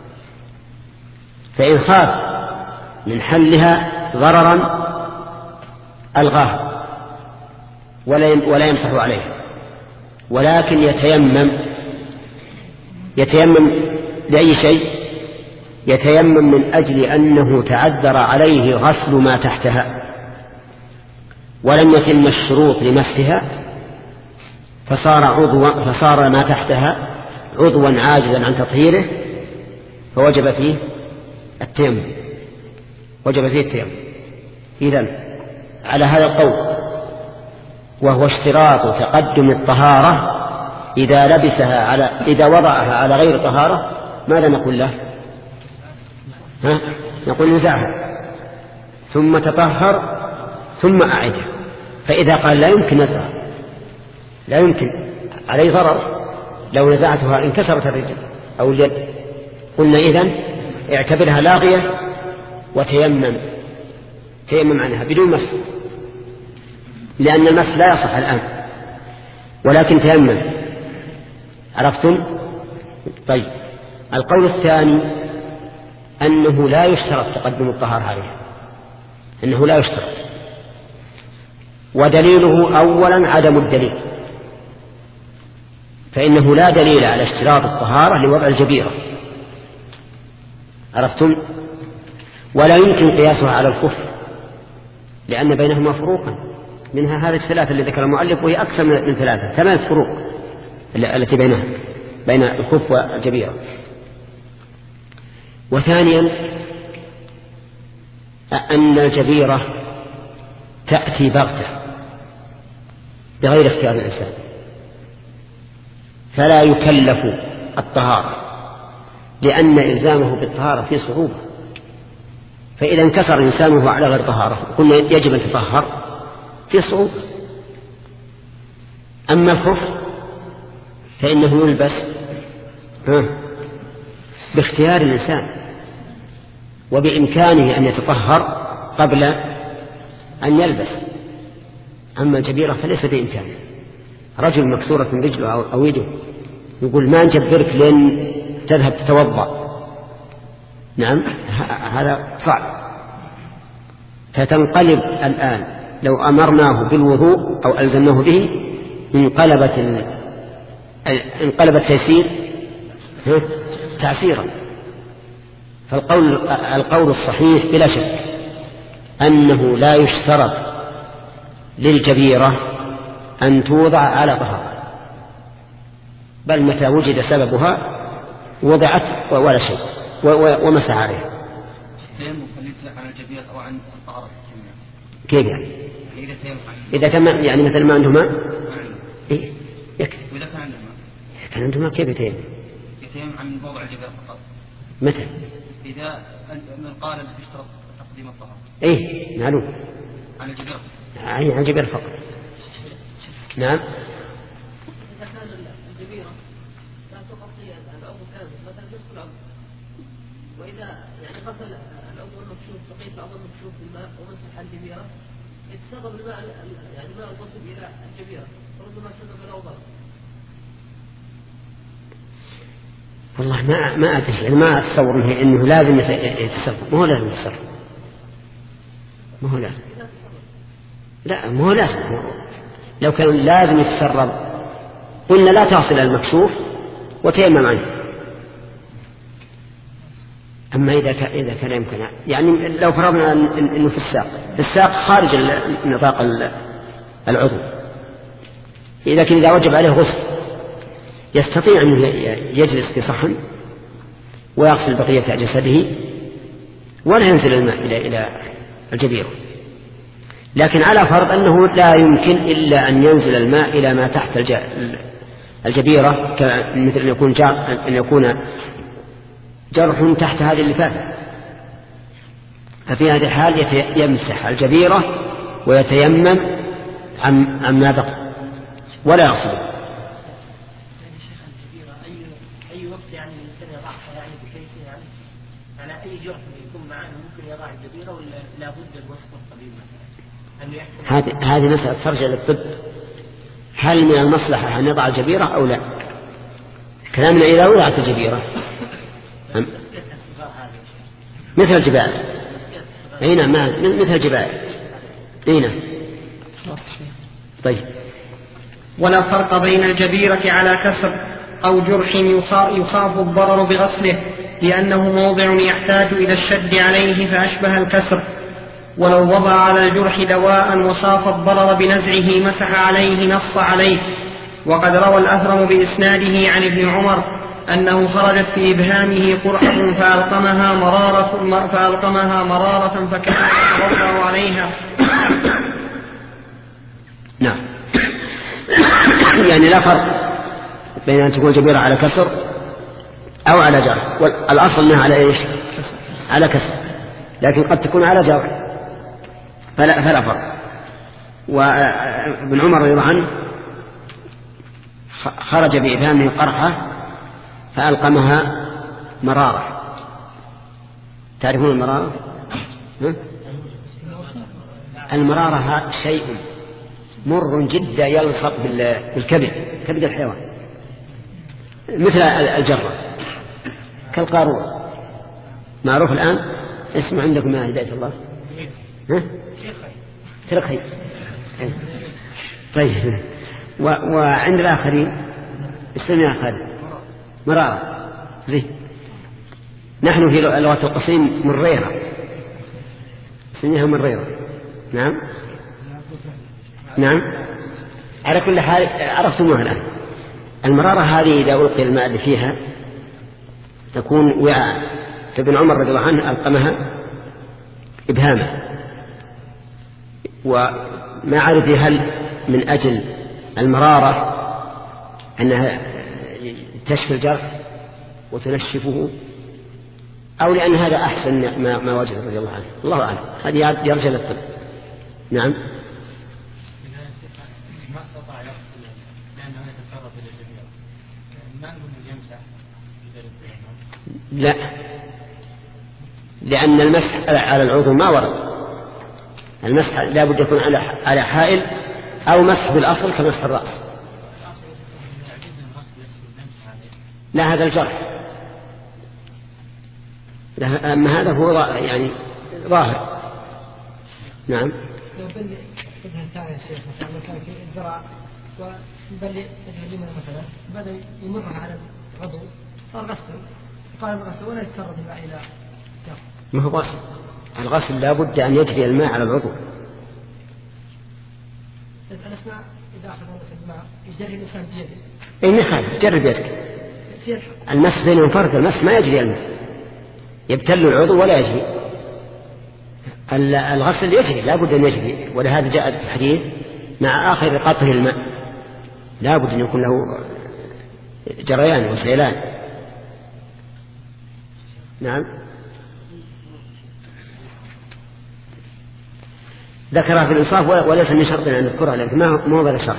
Speaker 2: فإن خاف من حلها ضررا ألغاه ولا يمسح عليه، ولكن يتيمم يتيمم لأي شيء؟ يتيمم من أجل أنه تعذر عليه غسل ما تحتها ولم يتم الشروط لمسها فصار عضوا فصار ما تحتها عضوا عاجزا عن تطهيره فوجب فيه التيمم وجب فيه التيمم. إذن على هذا القول وهو اشتراط تقدم الطهارة إذا لبسها على إذا وضعها على غير طهارة ماذا نقول له؟ ها؟ نقول نزعها ثم تطهر ثم أعدها. فإذا قال لا يمكن نزعها لا يمكن عليه ضرر لو نزعتها انكسرت الرجل أو اليد قلنا إذن اعتبرها لاغية وتيمم تيمم عنها بدون مس لأن المس لا يصح الآن ولكن تيمم. عرفتم؟ طيب القول الثاني أنه لا يشترط تقدم الطهارة عليها أنه لا يشترط ودليله أولا عدم الدليل فإنه لا دليل على اشتراط الطهارة لوضع الجبيرة. عرفتم؟ ولا يمكن قياسها على الخف لأن بينهما فروقا منها هذه الثلاثة اللي ذكر المؤلف وهي أكثر من ثلاثة ثمانية فروق التي بينها بين الخف والجبيرة. وثانيا أن الجبيرة تأتي بغتة بغير اختيار الإنسان فلا يكلف الطهارة لأن إلزامه بالطهارة فيه صعوبة. فإذا انكسر إنسانه على غير طهارة قلنا يجب أن تطهر فيه صعوبة. أما الخف فإنه يلبس باختيار الإنسان وبإمكانه أن يتطهر قبل أن يلبس. أما الجبيرة فليس بإمكانه. رجل مكسورة من رجله أو يده يقول ما نجبرك لأن تذهب تتوضأ نعم هذا صعب. فتنقلب الآن لو أمرناه بالوضوء أو ألزمناه به انقلبت ال... انقلب التيسير تعسيرا. فالقول القول الصحيح بلا شك أنه لا يشترط للجبيرة أن توضع على طهارة بل متى وجد سببها وضعت ولا شيء ومسح عليها.
Speaker 3: عن الجبيرة أو عن الطهارة
Speaker 2: كيف يعني؟ إذا كان يعني مثل ما عنده ماء إيه يكفي.
Speaker 3: وإذا كان عنده ماء
Speaker 2: كان عنده ماء كيف يتيمم؟
Speaker 3: يتيمم عن موضع الجبيرة فقط.
Speaker 2: متى؟
Speaker 3: إذا من قال يشترط تقديم الطهارة.
Speaker 2: إيه معلوم.
Speaker 3: عن الجبيرة.
Speaker 2: عن الجبيرة فقط. نعم.
Speaker 7: إذا كان الجبيرة لا تغطي العضو كامل مثلا نصف العضو وإذا يعني غسل العضو المكشوف بقية العضو المكشوف بالماء ومسح الجبيرة يتسرب الماء يعني الماء الغسل إلى الجبيرة ربما سبب الأوضاع.
Speaker 2: والله ما ما أدري يعني ما أتصور إنه, إنه لازم يتسرب. ما هو لازم يتسرب. ما هو لازم. لا ما هو لازم. لو كان لازم يتسرب قلنا لا تصل المكشوف وتيمم عنه. أما إذا كان إذا كان يمكن يعني لو فرضنا إنه في الساق في الساق خارج نطاق العضو إذا كان إذا وجب عليه غسل يستطيع أن يجلس في صحن ويغسل بقية جسده ولا ينزل الماء إلى إلى الجبيرة. لكن على فرض أنه لا يمكن إلا أن ينزل الماء إلى ما تحت الجبيرة مثل أن يكون أن يكون جرح تحت هذه اللفافة ففي هذه الحال يمسح الجبيرة ويتيمم عن عن ما بقي ولا يغسله.
Speaker 5: أي وقت يعني الإنسان يضعها يعني بحيث يعني على أي جرح يكون معه ممكن يضع الجبيرة ولا لا بد الوصف الطبيب مثلا؟
Speaker 2: هذه هذه مسألة ترجع للطب. هل من المصلحة أن يضع الجبيرة أو لا؟ كلامنا إذا وضعت الجبيرة مثل الجبال أي نعم مثل الجبال أي نعم. طيب
Speaker 1: ولا فرق بين الجبيرة على كسر أو جرح يخاف الضرر بغسله لأنه موضع يحتاج إلى الشد عليه فأشبه الكسر. ولو وضع على الجرح دواء وصاف الضرر بنزعه مسح عليه نص عليه وقد روى الأثرم بإسناده عن ابن عمر أنه خرجت في إبهامه قرحة فألقمها مرارة, فألقمها مرارة فكان يتوضأ عليها.
Speaker 2: نعم. يعني لا فرق بين أن تكون جبيرة على كسر أو على جرح، والأصل أنها على إيش؟ على كسر، لكن قد تكون على جرح فلا, فلا فرق. وابن عمر رضي الله عنه خرج بإبهامه قرحة فألقمها مرارة. تعرفون المرارة؟ المرارة شيء مر جدا يلصق بالكبد، كبد الحيوان، مثل الجرة كالقارورة، معروف الآن اسمه عندكم ما هداية الله ها؟ ترخي. طيب و... وعند الآخرين اسمها خالد مرارة. زي نحن في لغة القصيم مريرة، اسمها مريرة. نعم نعم. على كل حال عرفتموها الآن. المرارة هذه إذا ألقي الماء اللي فيها تكون وعاء، فابن عمر رضي الله عنه ألقمها إبهامه، وما عرف هل من أجل المرارة أنها تشفي الجرح وتنشفه أو لأن هذا أحسن ما, ما وجد رضي الله عنه، الله أعلم، هذه يرجع للطب. نعم. لا، لأن المسح على العضو ما ورد. المسح لا بد يكون على على حائل أو مسح بالأصل كمسح الرأس. لا، هذا الجرح، أما هذا هو يعني ظاهر. نعم.
Speaker 8: لو بل بدها الثاني يا شيخ مثلا كان في الذراع وبل يدعو مثلا بدأ يمر على العضو صار غسل، قال الغسل ولا يتصرف الماء إلى جرح.
Speaker 2: ما هو غسل؟ الغسل لا بد أن يجري الماء على العضو.
Speaker 8: الأسماء إذا أخذ الماء يجري الإنسان بيده.
Speaker 2: إيه ما يخالف، جرب بيدك. المس بينهم فرق، المس ما يجري الماء، يبتل العضو ولا يجري. الغسل يجري، لا بد أن يجري، ولهذا جاء في الحديث مع آخر قطر الماء لا بد أن يكون له جريان وسيلان. نعم. ذكرها في الإنصاف وليس من شرط أن نذكرها، لكن ما هو هذا شرط.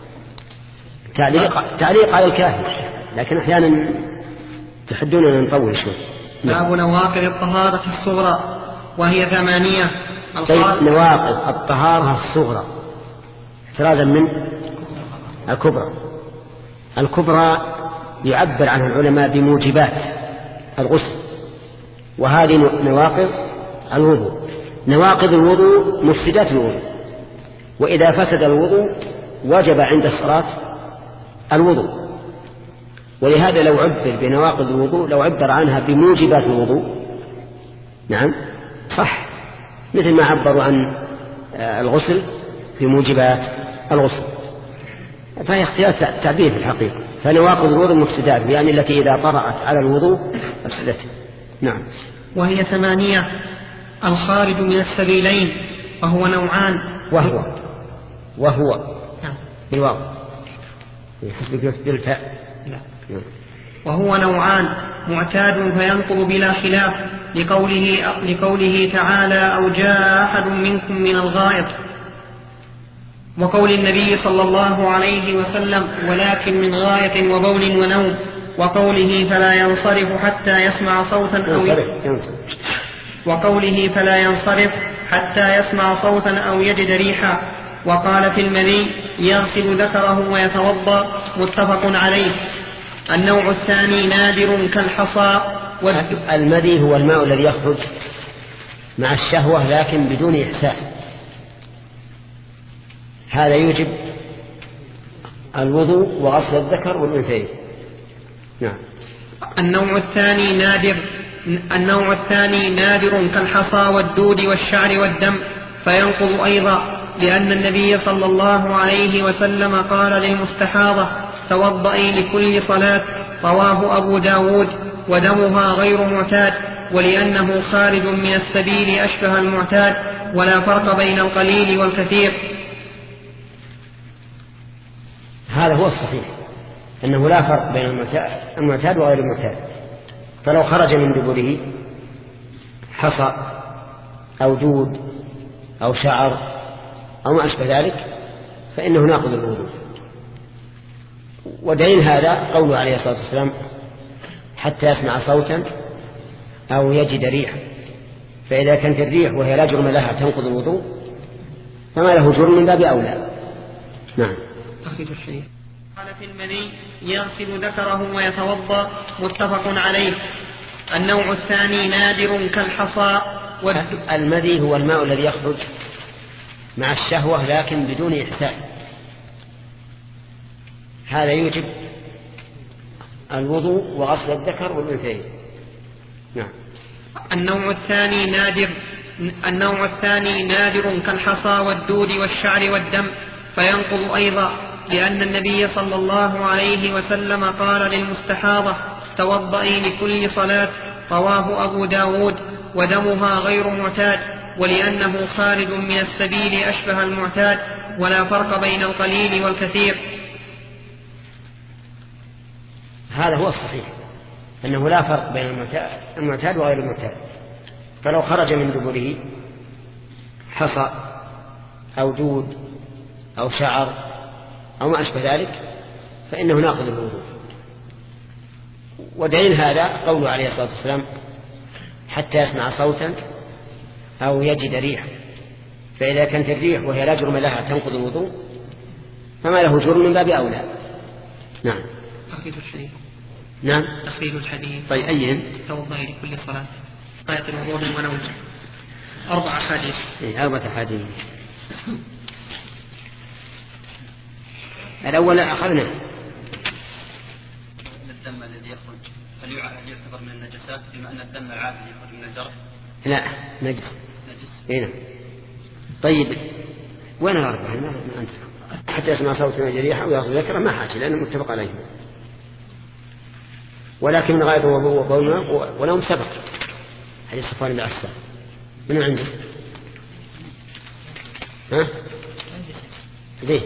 Speaker 2: تعليق تعليق على الكافي، لكن أحيانا تحدون أن نطول شوي.
Speaker 1: باب نواقض الطهارة الصغرى وهي ثمانية.
Speaker 2: طيب، نواقض الطهارة الصغرى احترازا من الكبرى. الكبرى يعبر عنها العلماء بموجبات الغسل، وهذه نواقض الوضوء. نواقض الوضوء مفسدات الوضوء، وإذا فسد الوضوء وجب عند الصلاة الوضوء. ولهذا لو عبر بنواقض الوضوء لو عبر عنها بموجبات الوضوء نعم صح، مثل ما عبروا عن الغسل بموجبات الغسل، فهي اختيار تعبير في الحقيقة. فنواقض الوضوء مفسدات، يعني التي إذا طرأت على الوضوء أفسدته. نعم.
Speaker 1: وهي ثمانية. الخارج من السبيلين وهو نوعان.
Speaker 2: وهو وهو
Speaker 1: نعم
Speaker 2: بالواو يحسب بالفاء.
Speaker 1: لا. نعم. وهو نوعان معتاد فينقض بلا خلاف لقوله, لقوله تعالى أو جاء أحد منكم من الغائط، وقول النبي صلى الله عليه وسلم ولكن من غاية وبول ونوم، وقوله فلا ينصرف حتى يسمع صوتا أو ينصرف وقوله فلا ينصرف حتى يسمع صوتا أو يجد ريحا. وقال في المني يغسل ذكره ويتوضأ، متفق عليه. النوع الثاني نادر كالحصى.
Speaker 2: المذي هو الماء الذي يخرج مع الشهوة لكن بدون إحساس، هذا يوجب الوضوء وغسل الذكر والأنثيين. نعم.
Speaker 1: النوع الثاني نادر النوع الثاني نادر كالحصى والدود والشعر والدم فينقض أيضا لأن النبي صلى الله عليه وسلم قال للمستحاضة توضئي لكل صلاة، رواه أبو داود، ودمها غير معتاد، ولأنه خارج من السبيل أشبه المعتاد، ولا فرق بين القليل والكثير.
Speaker 2: هذا هو الصحيح، أنه لا فرق بين المعتاد وغير المعتاد. فلو خرج من دبره حصى أو دود أو شعر أو ما أشبه ذلك فإنه ناقض الوضوء. ودليل هذا قوله عليه الصلاة والسلام حتى يسمع صوتا أو يجد ريحا، فإذا كانت الريح وهي لا جرم لها تنقض الوضوء فما له جرم من باب أولى. نعم.
Speaker 1: قال في المني يغسل ذكره ويتوضأ، متفق عليه. النوع الثاني نادر كالحصى.
Speaker 2: المذي هو الماء الذي يخرج مع الشهوة لكن بدون إحسان، هذا يوجب الوضوء وغسل الذكر والأنثيين. نعم.
Speaker 1: النوع الثاني نادر النوع الثاني نادر كالحصى والدود والشعر والدم، فينقض أيضا، لأن النبي صلى الله عليه وسلم قال للمستحاضة توضئي لكل صلاة، رواه أبو داود، ودمها غير معتاد، ولأنه خارج من السبيل أشبه المعتاد، ولا فرق بين القليل والكثير.
Speaker 2: هذا هو الصحيح، أنه لا فرق بين المعتاد وغير المعتاد. فلو خرج من دبره حصى أو دود أو شعر أو ما أشبه ذلك فإنه ناقض الوضوء. ودليل هذا قوله عليه الصلاة والسلام حتى يسمع صوتا أو يجد ريحا، فإذا كانت الريح وهي لا جرم لها تنقض الوضوء فما له جرم من باب أولى. نعم.
Speaker 1: تخريج الحديث.
Speaker 2: نعم.
Speaker 1: تخريج الحديث.
Speaker 2: طيب أين؟
Speaker 1: توضئي لكل صلاة، آية الوضوء ونوم. أربع أحاديث.
Speaker 2: إيه أربعة أحاديث. الأول أخذنا
Speaker 3: الدم الذي يخرج هل يعتبر من النجسات بما أن الدم العادي يخرج من الجرح؟
Speaker 2: لا نجس. نجس. هنا. طيب وين الأربعة؟ ما أنت حتى يسمع صوتنا جريحة ويصل ذكره ما حاجة لأنه متفق عليه، ولكن من غاية الوضوء وبولنا ولهم سبق حديث صفوان بن عفان. من عنده؟ ها؟ ليه؟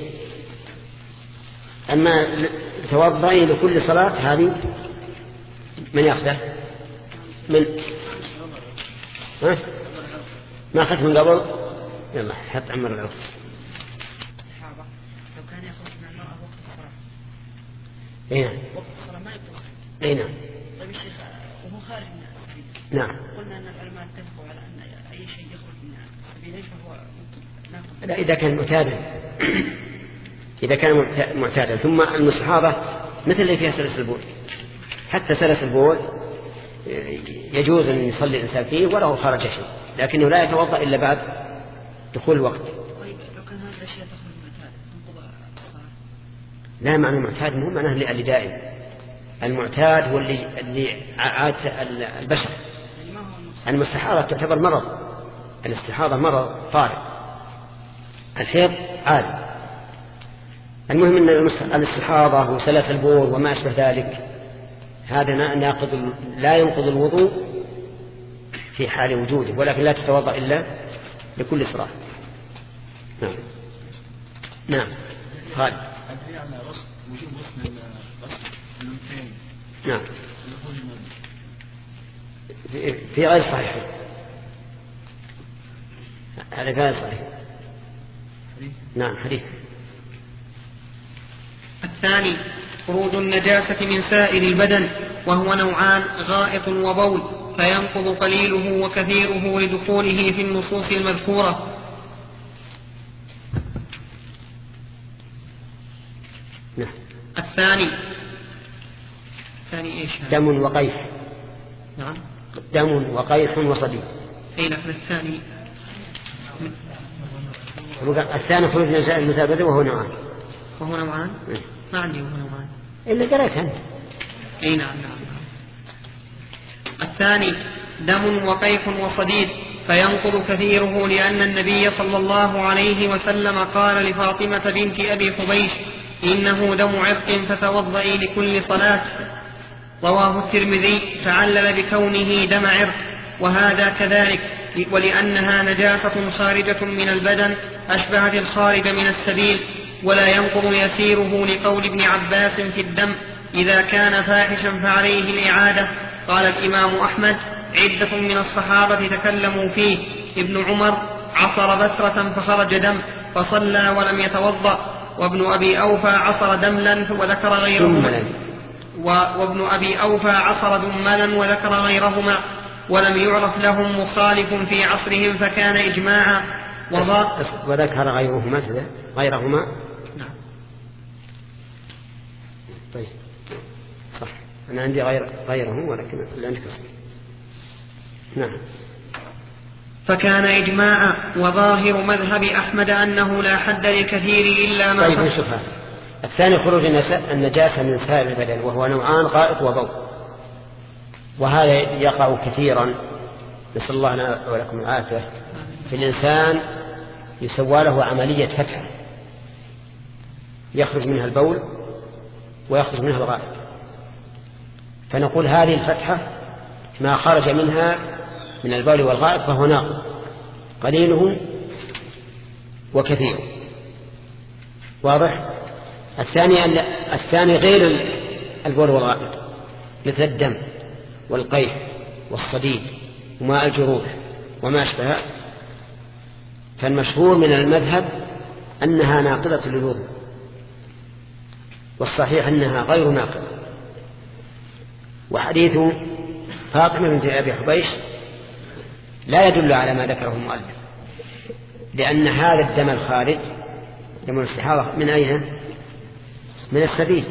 Speaker 2: أما توضئي لكل صلاة هذه من يأخذه؟ من ها؟ ما أخذت من قبل؟ يلا حط عمر العوف.
Speaker 4: لو كان يأخذ من المرأة وقت الصلاة.
Speaker 2: إيه نعم.
Speaker 4: وقت الصلاة ما يتصل.
Speaker 2: إيه نعم.
Speaker 4: طيب يا شيخ وهو خارج من السبيل.
Speaker 2: نعم.
Speaker 4: قلنا أن العلماء اتفقوا على أن أي شيء يخرج من السبيلين فهو ناقض.
Speaker 2: لا إذا كان معتادا إذا كان معتادا. ثم المستحاضة مثل اللي فيها سلس البول، حتى سلس البول يجوز أن يصلي الإنسان فيه وله خرج شيء، لكنه لا يتوضأ إلا بعد دخول الوقت.
Speaker 4: طيب لو كان هذا الأشياء تخرج معتادة تنقض الصلاة؟
Speaker 2: لا، معنى المعتاد مو معناه اللي دائم. المعتاد هو اللي اللي عاد البشر. المستحاضة تعتبر مرض، الاستحاضة مرض طارئ، الحيض عادي. المهم أن الاستحاضة وسلس البول وما أشبه ذلك هذا ناقض لا ينقض الوضوء في حال وجوده، ولكن لا تتوضأ إلا لكل صلاة. نعم. نعم. خالد. نعم. في غير صحيح، هذا غير صحيح. نعم حديث.
Speaker 1: الثاني خروج النجاسة من سائر البدن، وهو نوعان: غائط وبول، فينقض قليله وكثيره لدخوله في النصوص المذكورة.
Speaker 2: نعم.
Speaker 1: الثاني الثاني إيش؟
Speaker 2: دم وقيح.
Speaker 1: نعم.
Speaker 2: دم وقيح وصديد.
Speaker 1: أي نعم. الثاني
Speaker 2: الثاني خروج من سائر البدن وهو نوعان.
Speaker 1: وهو نوعان؟ ما عندي وهو نوعان
Speaker 2: إلا قرأت أنت.
Speaker 1: أي نعم. نعم. الثاني دم وقيح وصديد، فينقض كثيره، لأن النبي صلى الله عليه وسلم قال لفاطمة بنت أبي حبيش: إنه دم عرق فتوضئي لكل صلاة. رواه الترمذي، فعلل بكونه دم عرق، وهذا كذلك، ولأنها نجاسة خارجة من البدن أشبهت الخارج من السبيل. ولا ينقض يسيره لقول ابن عباس في الدم: إذا كان فاحشا فعليه الإعادة. قال الإمام أحمد: عدة من الصحابة تكلموا فيه. ابن عمر: عصر بثرة فخرج دم فصلى ولم يتوضأ. وابن أبي أوفى عصر دملا وذكر غيرهما وابن أبي أوفى عصر دملا وذكر غيرهما، ولم يعرف لهم مخالف في عصرهم، فكان إجماعا.
Speaker 2: وذكر غيرهما غيرهما
Speaker 1: نعم.
Speaker 2: طيب صح، أنا عندي غير غيره ولكن لا عندك. نعم.
Speaker 1: فكان إجماعا. وظاهر مذهب أحمد أنه لا حد للكثير إلا ما.
Speaker 2: طيب نشوف هذا الثاني: خروج النجاسة من سائر البدن، وهو نوعان: غائط وبول. وهذا يقع كثيرا، نسأل الله لنا ولكم العافية، في الإنسان يسوى له عملية فتح، يخرج منها البول ويخرج منها الغائط. فنقول هذه الفتحة ما خرج منها من البول والغائط فهو ناقض، قليله وكثيره. واضح؟ الثاني الثاني غير البول والغائط، مثل الدم والقيح والصديد وماء الجروح وما أشبه. فالمشهور من المذهب أنها ناقضة للوضوء، والصحيح أنها غير ناقضة. وحديث فاطمة بنت أبي حبيش لا يدل على ما ذكره المؤلف، لأن هذا الدم الخارج دم الاستحاضة من أين؟ من السبيل.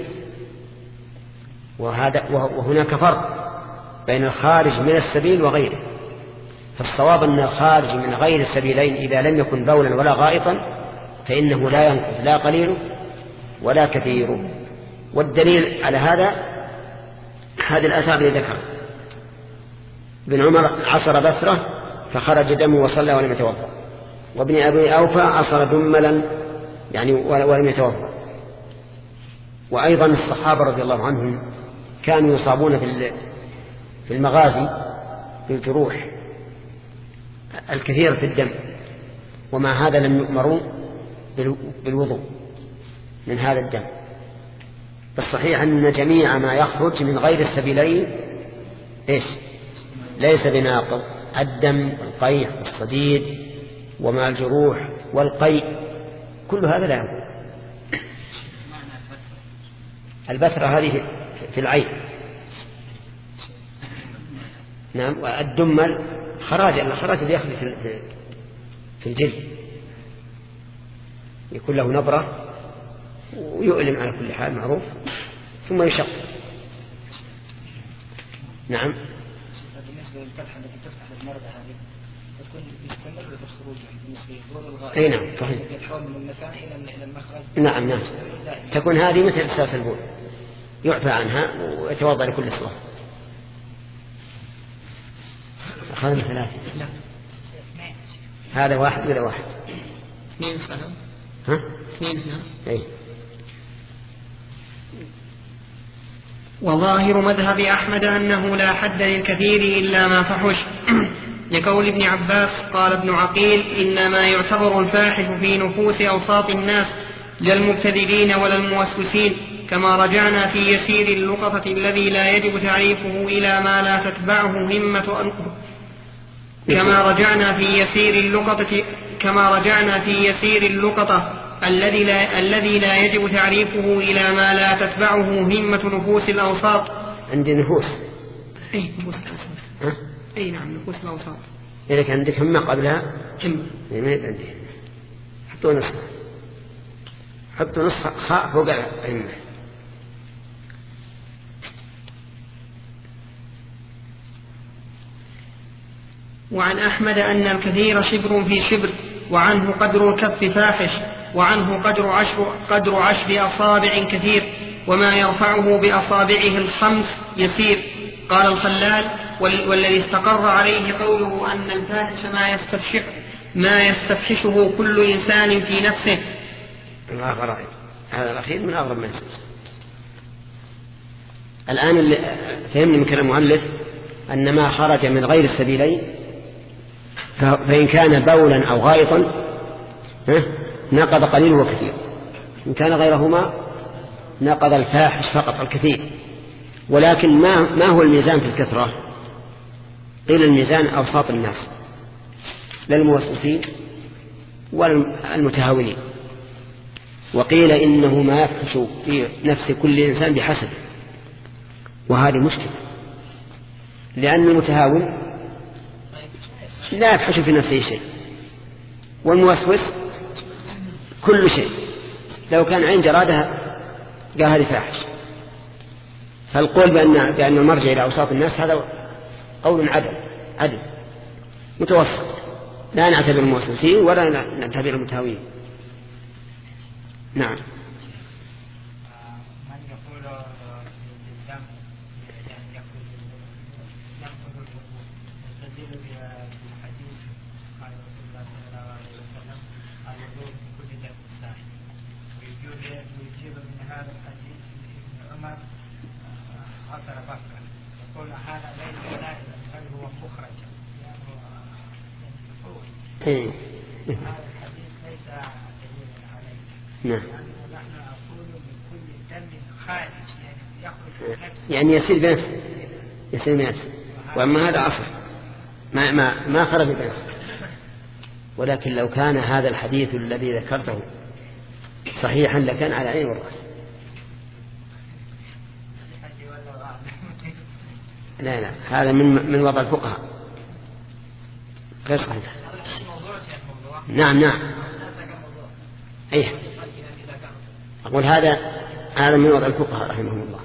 Speaker 2: وهذا وهناك فرق بين الخارج من السبيل وغيره. فالصواب أن الخارج من غير السبيلين إذا لم يكن بولا ولا غائطا فإنه لا ينقض لا قليل ولا كثير. والدليل على هذا هذه الآثار التي ذكر ابن عمر: عصر بثرة فخرج دم وصلى ولم يتوضأ. وابن أبي أوفى: عصر دملا يعني ولم يتوضأ. وأيضا الصحابة رضي الله عنهم كانوا يصابون في المغازي بالجروح الكثير في الدم، ومع هذا لم يؤمروا بالوضوء من هذا الدم. فالصحيح أن جميع ما يخرج من غير السبيلين إيش؟ ليس بناقض. الدم والقيح والصديد وماء الجروح والقيء كل هذا لا ينقض. البثرة هذه في العين. نعم. والدمل خراج الخراج اللي يخرج في الجلد يكون له نبرة ويؤلم على كل حال معروف، ثم يشق. نعم.
Speaker 4: بالنسبة للفتحة التي تفتح للمرضى هذه تكون مستمرة بالخروج بالنسبة للبول والغائط.
Speaker 2: أي نعم صحيح.
Speaker 4: يتحول من المثانة إلى المخرج.
Speaker 2: نعم نعم. تكون هذه مثل إساس البول، يعفى عنها ويتوضأ لكل صلاة. أخذنا ثلاثة. هذا واحد ولا واحد؟
Speaker 1: اثنين سلام.
Speaker 2: ها؟
Speaker 1: اثنين هنا.
Speaker 2: أي.
Speaker 1: وظاهر مذهب أحمد أنه لا حد للكثير إلا ما فحش، لقول ابن عباس قال ابن عقيل: إنما يعتبر الفاحش في نفوس أوساط الناس لا المبتدئين ولا الموسوسين، كما رجعنا في يسير اللقطة الذي لا يجب تعريفه إلى ما لا تتبعه همة أنقذ كما رجعنا في يسير اللقطة كما رجعنا في يسير اللقطة الذي لا الذي لا يجب تعريفه إلى ما لا تتبعه همة نفوس الأوساط.
Speaker 2: عندي نفوس.
Speaker 1: أي نفوس الأوساط.
Speaker 2: ها؟
Speaker 1: أي نعم نفوس الأوساط.
Speaker 2: إذا كان عندك همة قبلها.
Speaker 1: همة.
Speaker 2: ما عندي. حطوا نسخة. حطوا نسخة خاء فوق الهمة.
Speaker 1: وعن أحمد أن الكثير شبر في شبر، وعنه قدر الكف فاحش، وعنه قدر عشر, قدر عشر أصابع كثير، وما يرفعه بأصابعه الخمس يسير. قال الخلال: والذي استقر عليه قوله أن الفاحش ما يستفحش ما يستفحشه كل إنسان في نفسه.
Speaker 2: الله غرائب، هذا الأخير من أغرب ما يسمى. الآن اللي فهمني من كلام المؤلف أن ما خرج من غير السبيلين فإن كان بولا أو غائطا نقض قليل وكثير، إن كان غيرهما نقض الفاحش فقط الكثير. ولكن ما, ما هو الميزان في الكثرة؟ قيل الميزان أوساط الناس، لا الموسوسين ولا المتهاونين. وقيل إنه ما يفحش في نفس كل إنسان بحسب، وهذه مشكلة، لأن المتهاون لا يفحش في نفسه شيء، والموسوس كل شيء. لو كان عين جرادها قال هذه فاحش. فالقول بأن, بأن المرجع إلى أوساط الناس هذا قول عدل عدل متوسط، لا نعتبر الموسوسين ولا نعتبر المتهاوين. نعم. إيه. إيه. نعم. يعني يسير بنفسه، يسير بنفسه، وأما هذا أصل ما ما ما خرج بنفسه. ولكن لو كان هذا الحديث الذي ذكرته صحيحا لكان على عين والرأس. لا لا هذا من من وضع الفقهاء غير صحيح. نعم نعم أيه. أقول هذا هذا من وضع الفقهاء رحمهم الله.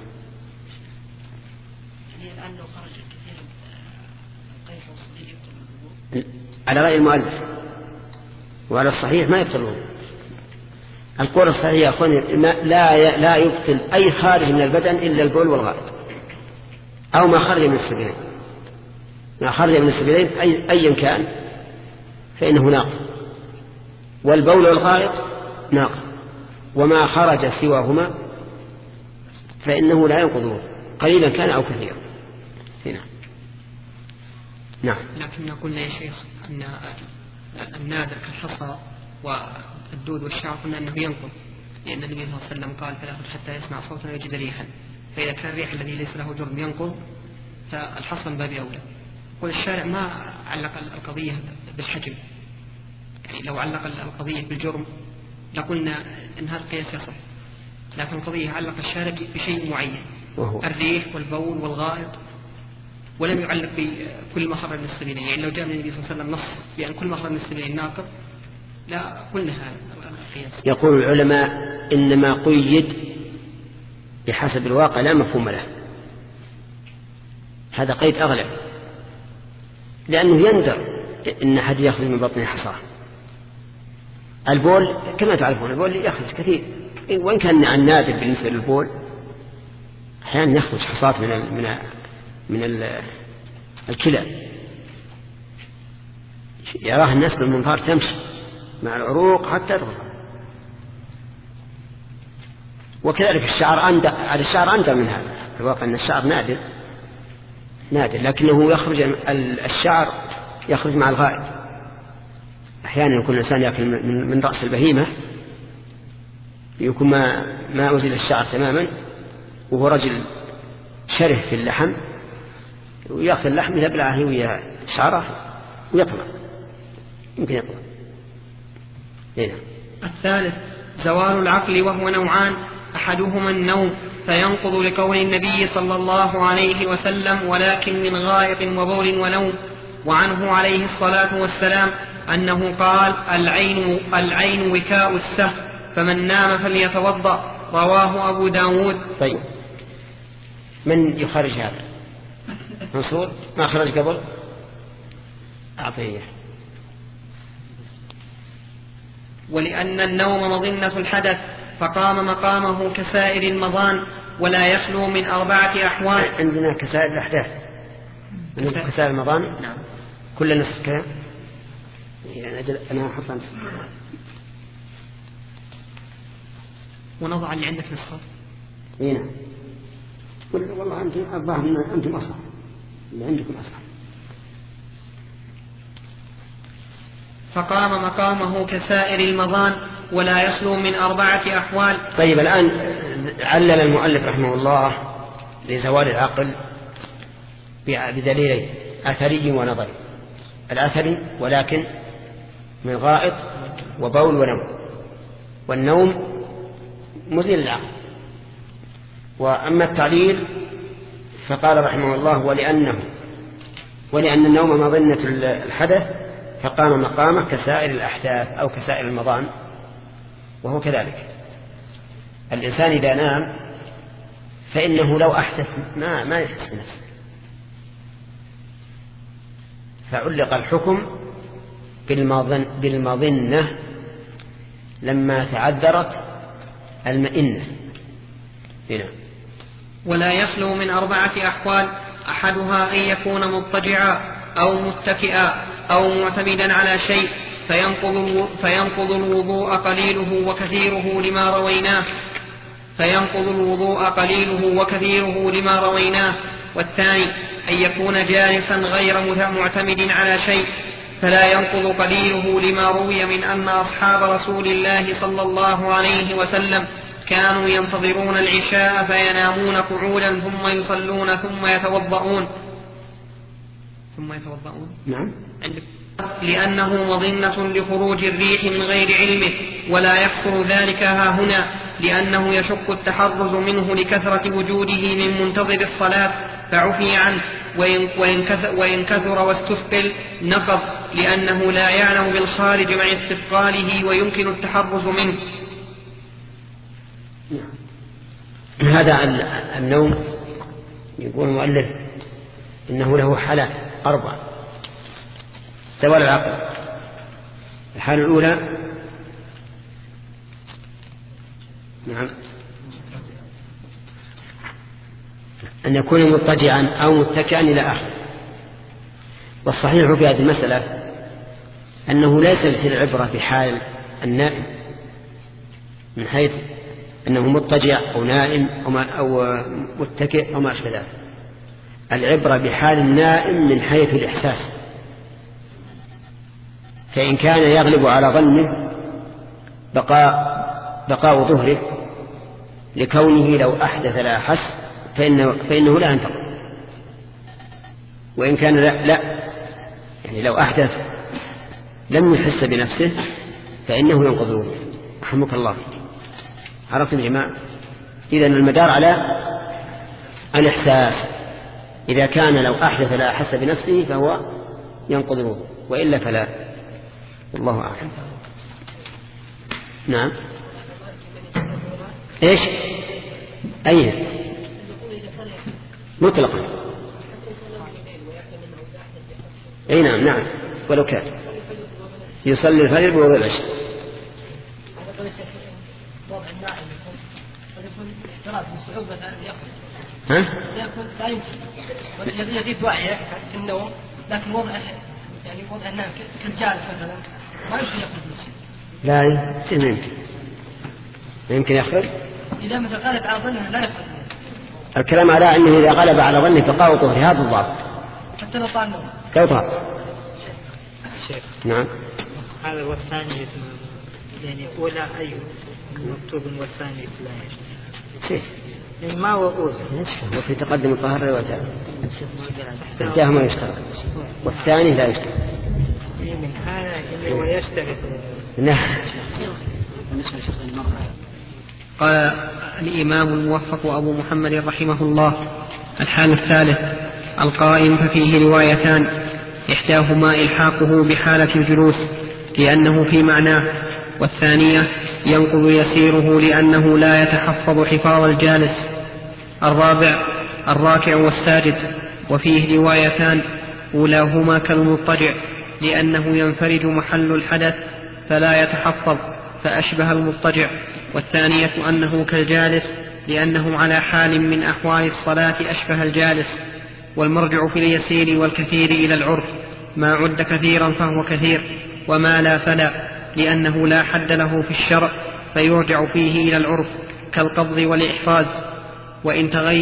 Speaker 2: على رأي المؤلف وعلى الصحيح ما يبطلون. القول الصحيح يا أخواني لا لا يبطل أي خارج من البدن إلا البول والغائط أو ما خرج من السبيلين. ما خرج من السبيلين أي أيا كان فإنه ناقض، والبول والغائط ناقض، وما خرج سواهما فإنه لا ينقضه قليلا كان أو كثيرا. هنا نعم.
Speaker 1: لكن قلنا يا شيخ أن النادر كالحصى والدود والشعر قلنا أنه ينقض، لأن النبي صلى الله عليه وسلم قال فلا أحد حتى يسمع صوتا ويجد ريحا، فإذا كان الريح الذي ليس له جرم ينقض فالحصى من باب أولى. والشارع ما علق القضية بالحجم، يعني لو علق القضية بالجرم لقلنا أن هذا القياس يصح، لكن القضية علق الشارع بشيء معين وهو الريح والبول والغائط، ولم يعلق بكل مخرج من السبيلين. يعني لو جاء من النبي صلى الله عليه وسلم نص بأن كل مخرج من السبيلين ناقض لا قلنا هذا القياس.
Speaker 2: يقول العلماء إنما قيد بحسب الواقع لا مفهوم له. هذا قيد أغلب، لأنه يندر إن أحد يخرج من بطن حصاه. البول كما تعرفون البول يخرج كثير، وإن كان عن نادر بالنسبة للبول أحيانا يخرج حصات من ال من ال من ال الكلى يراه الناس بالمنظار تمشي مع العروق حتى تدخل. وكذلك الشعر أندر، على الشعر أندر من هذا. في الواقع أن الشعر نادر نادر لكنه يخرج الشعر يخرج مع الغائط. أحيانا يكون الإنسان يأكل من رأس البهيمة يكون ما ما أزيل الشعر تماما، وهو رجل شره في اللحم ويأخذ اللحم يبلعه ويا شعره ويطلع، يمكن يطلع. هنا.
Speaker 1: الثالث زوال العقل، وهو نوعان: أحدهما النوم فينقض لقول النبي صلى الله عليه وسلم ولكن من غائط وبول ونوم. وعنه عليه الصلاة والسلام أنه قال: العين, العين وكاء السهم، فمن نام فليتوضأ. رواه أبو داود.
Speaker 2: طيب من يخرج هذا؟ منصور ما خرج قبل؟ أعطيه.
Speaker 1: ولأن النوم مظنة الحدث فقام مقامه كسائر المظان، ولا يخلو من أربعة أحوال.
Speaker 2: عندنا كسائر الأحداث، عندنا كسائر المضان.
Speaker 1: نعم.
Speaker 2: كل نصف كلام يعني أجل أنا أحط نصف
Speaker 1: ونضع اللي عندك نصف.
Speaker 2: هنا والله أنتم الظاهر أنتم أصح، اللي عندكم أصح.
Speaker 1: فقام مقامه كسائر المضان ولا يخلو من أربعة أحوال.
Speaker 2: طيب الآن علل المؤلف رحمه الله لزوال العقل بدليلين أثري ونظري. الأثري ولكن من غائط وبول ونوم، والنوم مزيل العقل. وأما التعليل فقال رحمه الله ولأنه ولأن النوم مظنة الحدث فقام مقامه كسائر الأحداث أو كسائر المضان. وهو كذلك الإنسان إذا نام فإنه لو أحدث ما, ما يحس بنفسه، فعلق الحكم بالمظن بالمظنة لما تعذرت المئنة هنا.
Speaker 1: ولا يخلو من أربعة أحوال، أحدها أن يكون مضطجعا أو متكئا أو معتمدا على شيء فينقض, فينقض الوضوء قليله وكثيره لما رويناه فينقض الوضوء قليله وكثيره لما رويناه. والثاني أن يكون جالسا غير معتمد على شيء فلا ينقض قليله لما روي من أن أصحاب رسول الله صلى الله عليه وسلم كانوا ينتظرون العشاء فينامون قعودا ثم يصلون ثم يتوضؤون ثم يتوضؤون
Speaker 2: نعم.
Speaker 1: لأنه مظنة لخروج الريح من غير علمه، ولا يحصل ذلك ها هنا لأنه يشق التحرز منه لكثرة وجوده من منتظر الصلاة فعفي عنه، وإن كثر واستثقل نقض لأنه لا يعلم بالخارج مع استثقاله ويمكن التحرز منه.
Speaker 2: هذا النوم يقول المؤلف إنه له حالات أربع. زوال العقل، الحالة الأولى نعم أن يكون مضطجعا أو متكئا إلى آخر. والصحيح في هذه المسألة أنه ليست العبرة بحال النائم من حيث أنه مضطجع أو نائم أو متكئ أو ما أشبه ذلك. العبرة بحال النائم من حيث الإحساس، فإن كان يغلب على ظنه بقاء بقاء ظهره لكونه لو أحدث لا أحس فإنه, فإنه لا ينتظر. وإن كان لا, لا يعني لو أحدث لم يحس بنفسه فإنه ينقض الوضوء. رحمك الله. عرفتم يا جماعة؟ إذن المدار على الإحساس. إذا كان لو أحدث لا أحس بنفسه فهو ينقض الوضوء، وإلا فلا. والله أعلم. نعم. إيش؟ أيه؟ مطلقا. أي نعم نعم ولو كان يصلي الفجر بوضوء العشاء. ها؟
Speaker 8: لا يمكن يغيب وعيه في النوم، لكن وضع يعني وضع النام كالجالس مثلا ما يمكن يخرج من الشيء.
Speaker 2: لا يمكن يمكن يخرج
Speaker 8: إذا مثل غلب على ظنه لا يخرج.
Speaker 2: الكلام على أنه إذا غلب على ظنه بقاء طهر، هذا الضابط.
Speaker 8: حتى لو طال النوم.
Speaker 2: كيف طال؟ نعم.
Speaker 9: هذا والثاني يعني أولى أي مكتوب والثاني لا
Speaker 2: شيء.
Speaker 9: يعني ما هو أولى.
Speaker 2: وفي تقدم الطهر روايتان. إحداهما يشترط والثاني لا يشترط.
Speaker 9: من هذا إنه يشترط.
Speaker 2: نعم.
Speaker 1: قال الإمام الموفق أبو محمد رحمه الله: الحال الثالث القائم ففيه روايتان، إحداهما إلحاقه بحالة الجلوس لأنه في معناه، والثانية ينقض يسيره لأنه لا يتحفظ حفاظ الجالس. الرابع الراكع والساجد، وفيه روايتان، أولاهما كالمضطجع لأنه ينفرج محل الحدث فلا يتحفظ فأشبه المضطجع، والثانية أنه كالجالس لأنه على حال من أحوال الصلاة أشبه الجالس. والمرجع في اليسير والكثير إلى العرف، ما عد كثيرا فهو كثير، وما لا فلا، لأنه لا حد له في الشرع فيرجع فيه إلى العرف كالقبض والإحفاز. وإن تغير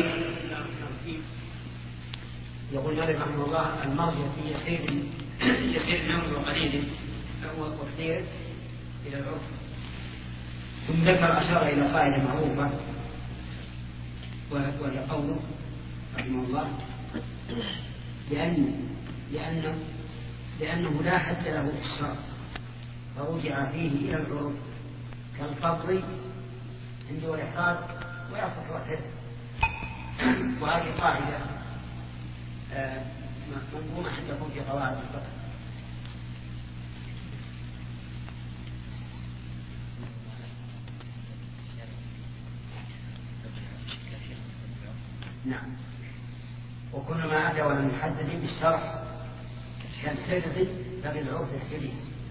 Speaker 2: يقول مالك رحمه الله المرجع في يسير يسير نوم وقليل فهو كثير إلى العرف. ثم ذكر أشار إلى قاعدة معروفة وهي قوله رحمه الله لأن لأنه لأنه لا حد له في الشرع فرجع فيه إلى العرف كالقبض عند والإحراز ويصح وحده. وهذه قاعدة منظومة عندكم في قواعد الفقه. نعم. وكل ما أتى ولم يحدد بالشرع كالحرز فبالعرف السبيل.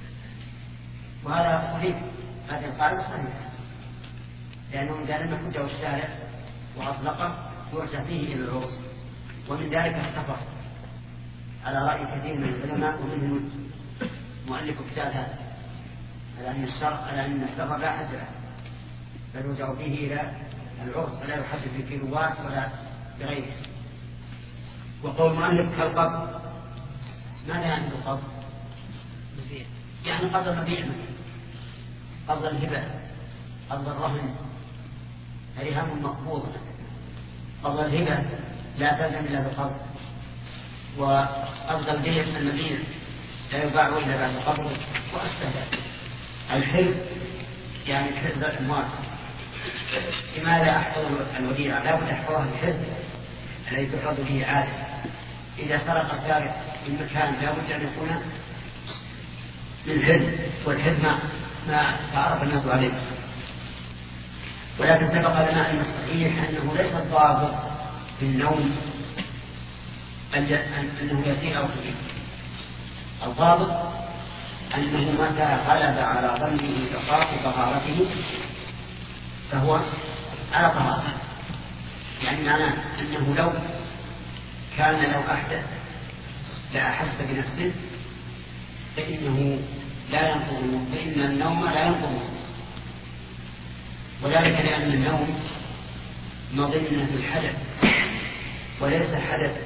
Speaker 2: وهذا صحيح، هذه القاعدة صحيحة، لأنه قال أن حجه الشارع وأطلقه يرجع فيه إلى العرف. ومن ذلك السفر على رأي كثير من العلماء ومنهم مؤلف كتاب هذا على أن الشرع على أن السفر لا حد له بل يرجع فيه إلى العرف ولا يحدد بالكيلوات ولا بغيره. وقول مؤلف كالقبض، ماذا يعني القبض؟ يعني قبض المبيع، قبض الهبة، قبض الرهن، الرهان مقبوضة. قبض الهبة لا تلزم إلا بقبض، وقبض البيع المبيع لا يباع إلا بعد قبضه وأشبه. الحرز يعني حرز الأموال. لماذا أحفظ الوديعة؟ لا بد أحفظها الحرز الذي تحفظ به عادة. إذا سرق السارق في مكان لا بد أن يكون من حرز، والحرز ما ما تعرف الناس عليه. ولكن سبق لنا أن الصحيح أنه ليس الضابط في النوم أنه يسير أو كبير. الضابط أنه متى غلب على ظنه بقاء طهارته فهو على طهارته. يعني معناه أنه لو كان لو أحدث لا أحس بنفسه فإنه لا ينقض، فإن النوم لا ينقض، وذلك لأن النوم مظنة الحدث وليس حدث.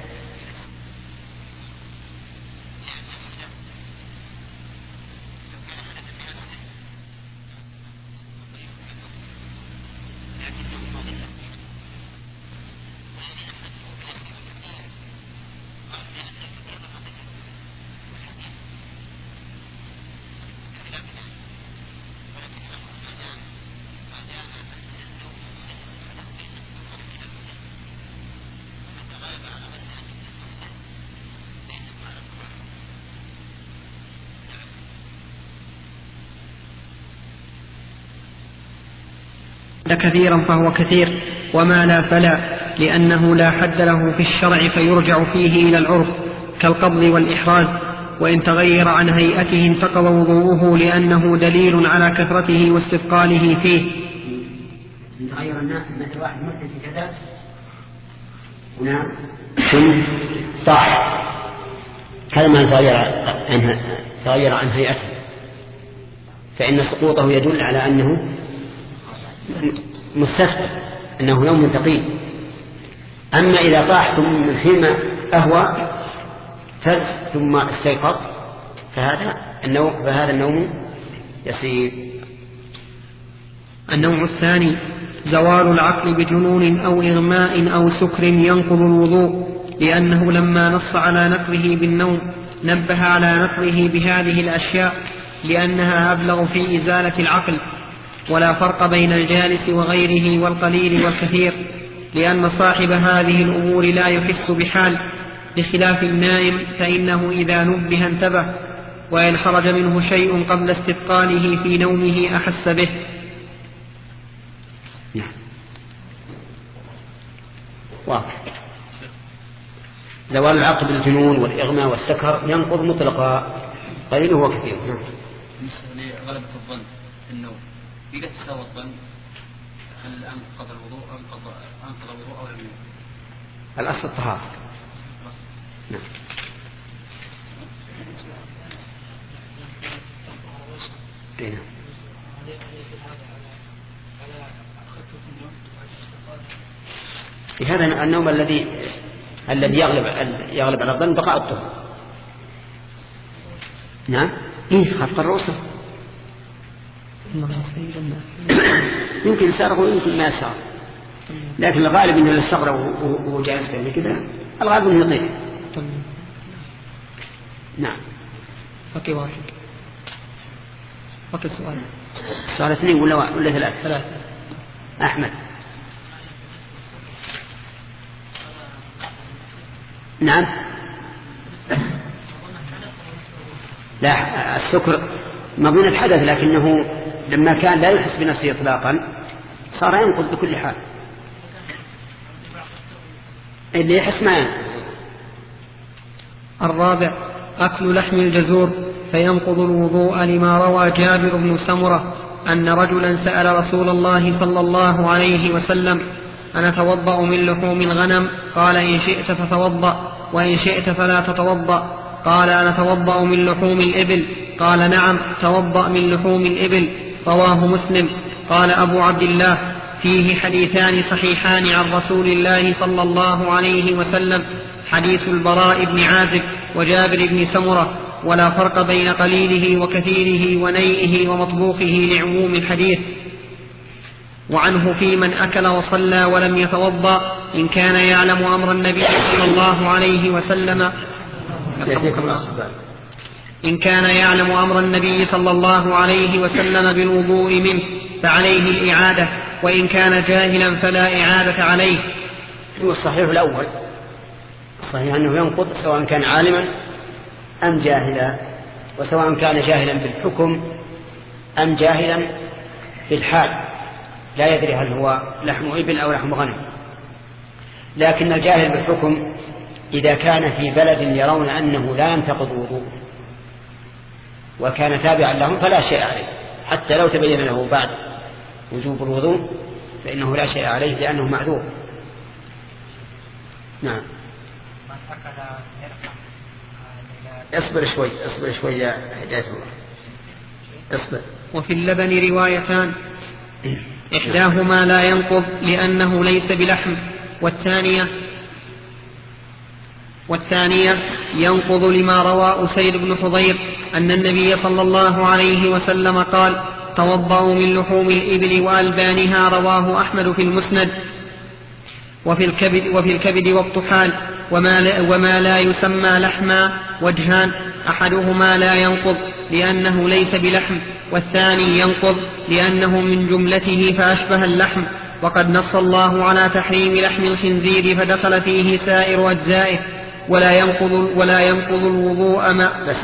Speaker 1: كثيرا فهو كثير، وما لا فلا، لأنه لا حد له في الشرع فيرجع فيه إلى العرف كالقبض والإحراز. وإن تغير عن هيئته انتقض وضوءه لأنه دليل على كثرته واستثقاله فيه.
Speaker 2: تغير الناس مثل واحد مثل في كذا ونعم ثم طاح كلمة تغير عن تغير عن هيئته فإن سقوطه يدل على أنه مستثقل، أنه نوم ثقيل. أما إذا طاح ثم حين أهوى فز ثم استيقظ فهذا النوم فهذا النوم يسير.
Speaker 1: النوع الثاني زوال العقل بجنون أو إغماء أو سكر ينقض الوضوء، لأنه لما نص على نقضه بالنوم نبه على نقضه بهذه الأشياء لأنها أبلغ في إزالة العقل. ولا فرق بين الجالس وغيره والقليل والكثير، لأن صاحب هذه الأمور لا يحس بحال، بخلاف النائم فإنه إذا نبه انتبه، وإن خرج منه شيء قبل استثقاله في نومه أحس به.
Speaker 2: واضح. زوال العقل بالجنون والإغماء والسكر ينقض مطلقا قليل وكثير.
Speaker 3: بالنسبة لغلبة الظن في النوم بقى تساوى الظن هل الآن قضى الوضوء أم قضى
Speaker 2: الأصل الطهارة. نعم. دينا. هذا النوم الذي الذي يغلب يغلب على الظن بقاء الطهر. نعم. إيه خف الرؤوس يمكن سارق ويمكن ما سارق، لكن الغالب انه يستغرق وهو جالس بين كذا، الغالب انه يطير. نعم.
Speaker 1: اوكي واحد. اوكي سؤال.
Speaker 2: سؤال اثنين ولا ولا ثلاث؟
Speaker 1: ثلاث.
Speaker 2: احمد. نعم. لا السكر مظنة حدث، لكنه لما كان لا يحس بنفسه إطلاقا صار ينقض بكل حال. اللي يحس ما ينقض.
Speaker 1: الرابع أكل لحم الجزور فينقض الوضوء، لما روى جابر بن سمرة أن رجلا سأل رسول الله صلى الله عليه وسلم: أنا أتوضأ من لحوم الغنم؟ قال: إن شئت فتوضأ، وإن شئت فلا تتوضأ. قال: أنا أتوضأ من لحوم الإبل؟ قال: نعم، توضأ من لحوم الإبل. رواه مسلم. قال أبو عبد الله: فيه حديثان صحيحان عن رسول الله صلى الله عليه وسلم، حديث البراء بن عازب وجابر بن سمرة، ولا فرق بين قليله وكثيره ونيئه ومطبوخه لعموم الحديث. وعنه في من أكل وصلى ولم يتوضأ إن كان يعلم أمر النبي صلى الله عليه وسلم إن كان يعلم أمر النبي صلى الله عليه وسلم بالوضوء منه فعليه الإعادة، وإن كان جاهلا فلا إعادة عليه.
Speaker 2: هو الصحيح الأول، الصحيح أنه ينقض سواء كان عالما أم جاهلا، وسواء كان جاهلا بالحكم أم جاهلا بالحال، لا يدري هل هو لحم إبل أو لحم غنم. لكن الجاهل بالحكم إذا كان في بلد يرون أنه لا ينتقض وضوء وكان تابعا لهم فلا شيء عليه، حتى لو تبين له بعد وجوب الوضوء فإنه لا شيء عليه لأنه معذور. نعم. اصبر شوي اصبر شوي يا حجاج الله اصبر.
Speaker 1: وفي اللبن روايتان، إحداهما لا ينقض لأنه ليس بلحم، والثانية والثانية ينقض لما روى أسيد بن حضير أن النبي صلى الله عليه وسلم قال: توضأوا من لحوم الإبل وألبانها. رواه أحمد في المسند. وفي الكبد, وفي الكبد والطحال وما لا, وما لا يسمى لحما وجهان، أحدهما لا ينقض لأنه ليس بلحم، والثاني ينقض لأنه من جملته فأشبه اللحم. وقد نص الله على تحريم لحم الخنزير فدخل فيه سائر أجزائه، ولا ينقض, ولا ينقض الوضوء ما
Speaker 2: بس.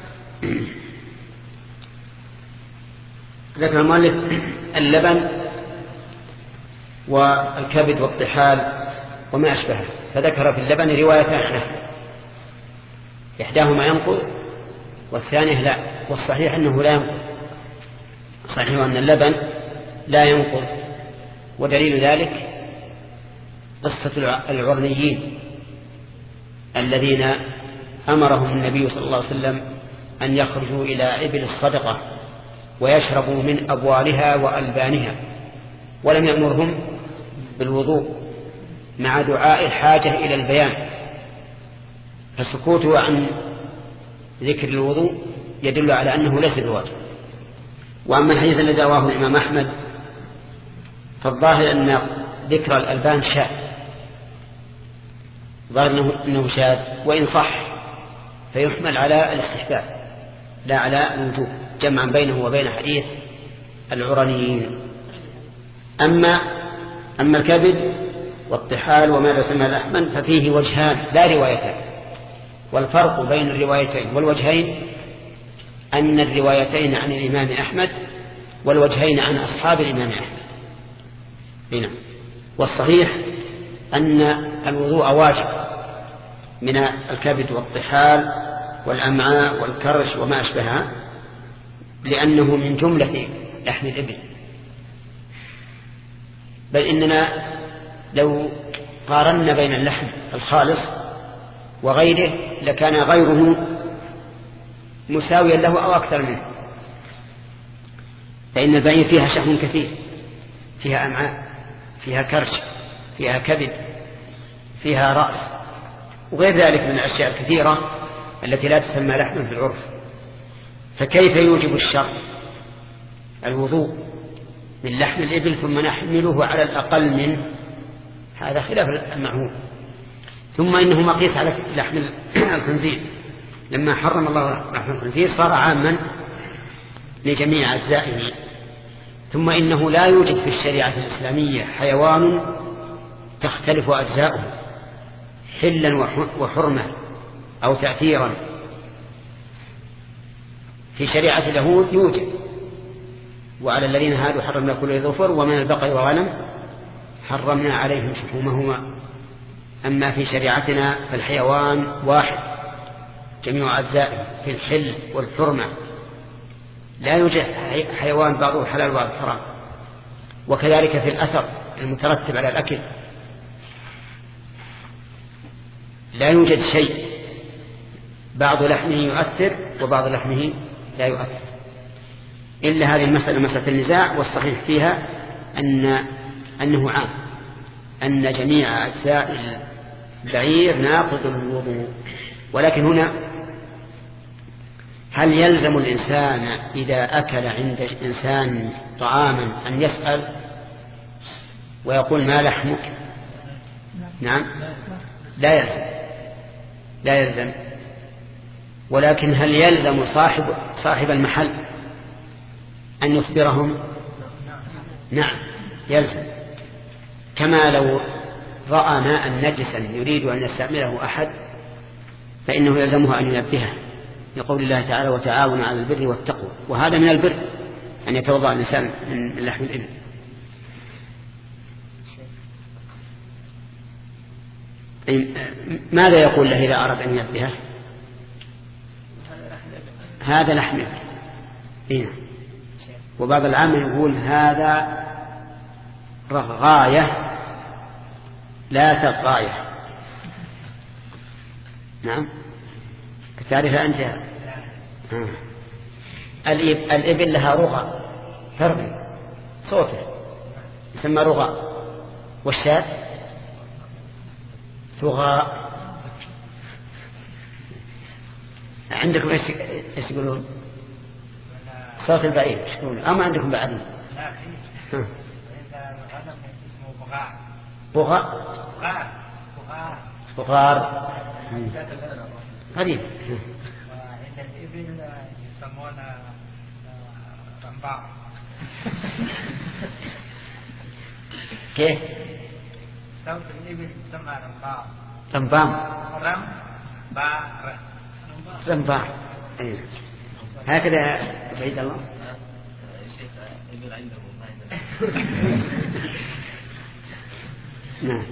Speaker 2: ذكر المؤلف اللبن والكبد والطحال وما أشبهه، فذكر في اللبن روايتان، إحداهما ينقض والثانية لا، والصحيح أنه لا ينقض. صحيح أن اللبن لا ينقض، ودليل ذلك قصة العرنيين الذين أمرهم النبي صلى الله عليه وسلم أن يخرجوا إلى إبل الصدقة ويشربوا من أبوالها وألبانها، ولم يأمرهم بالوضوء مع دعاء الحاجة إلى البيان، فسكوته عن ذكر الوضوء يدل على أنه ليس بواجب. وأما الحديث الذي رواه الإمام أحمد فالظاهر أن ذكر الألبان شاذ، ظاهر أنه شاذ، وإن صح فيحمل على الاستحباب لا على الوجوب، جمعا بينه وبين حديث العرنيين. أما أما الكبد والطحال وما يسمى لحما ففيه وجهان لا روايتان، والفرق بين الروايتين والوجهين أن الروايتين عن الإمام أحمد والوجهين عن أصحاب الإمام أحمد. هنا والصحيح أن الوضوء واجب من الكبد والطحال والأمعاء والكرش وما أشبهها، لأنه من جملة لحم الإبل. بل إننا لو قارنا بين اللحم الخالص وغيره لكان غيره مساويا له أو أكثر منه، فإن البعير فيها شحم كثير، فيها أمعاء، فيها كرش، فيها كبد، فيها رأس، وغير ذلك من الأشياء الكثيرة التي لا تسمى لحما في العرف. فكيف يوجب الشرع الوضوء من لحم الإبل ثم نحمله على الأقل منه؟ هذا خلاف المعهود. ثم إنه مقيس على لحم الخنزير، لما حرم الله لحم الخنزير صار عاما لجميع أجزائه. ثم إنه لا يوجد في الشريعة الإسلامية حيوان تختلف أجزاؤه حلا وحرمة أو تأثيرا. في شريعة اليهود يوجد: وعلى الذين هادوا حرمنا كل ذي ظفر ومن البقر والغنم حرمنا عليهم شحومهما. أما في شريعتنا فالحيوان واحد جميع أجزائه في الحل والحرمة، لا يوجد حيوان بعضه حلال وبعضه حرام. وكذلك في الأثر المترتب على الأكل، لا يوجد شيء بعض لحمه يؤثر وبعض لحمه لا يؤثر، إلا هذه المسألة مسألة النزاع، والصحيح فيها أن أنه عام، أن جميع أجزاء البعير ناقض الوضوء. ولكن هنا هل يلزم الإنسان إذا أكل عند إنسان طعاما أن يسأل ويقول ما لحمك؟ نعم، لا يلزم، لا يلزم. ولكن هل يلزم صاحب صاحب المحل أن يخبرهم؟ نعم يلزم. كما لو رأى ماء نجسا يريد أن يستعمله أحد فإنه يلزمه أن ينبهه، لقول الله تعالى: وتعاونوا على البر والتقوى. وهذا من البر أن يتوضأ الإنسان من لحم الإبل. ماذا يقول له إذا أراد أن ينبهه؟ هذا لحم الإبل. إيه. وبعض العامة يقول هذا رغاية لا تغاية. نعم، تعرف أنت آه. الإبل لها رغى ترغي صوته يسمى رغى، والشاة ثغى. عندكم ايش ايش يقولون؟ صوت البعير ايش يقولون؟ أما عندكم بعدين؟ لا في إذا الغنم اسمه بغاء. بغاء بغاء بغار قريب.
Speaker 9: وعند الإبل يسمونه رمباء.
Speaker 2: كيف؟
Speaker 9: صوت الإبل يسمى رمباء.
Speaker 2: رمباء
Speaker 9: رمباء
Speaker 2: رمباء. أيه. هكذا بعيد الله. نعم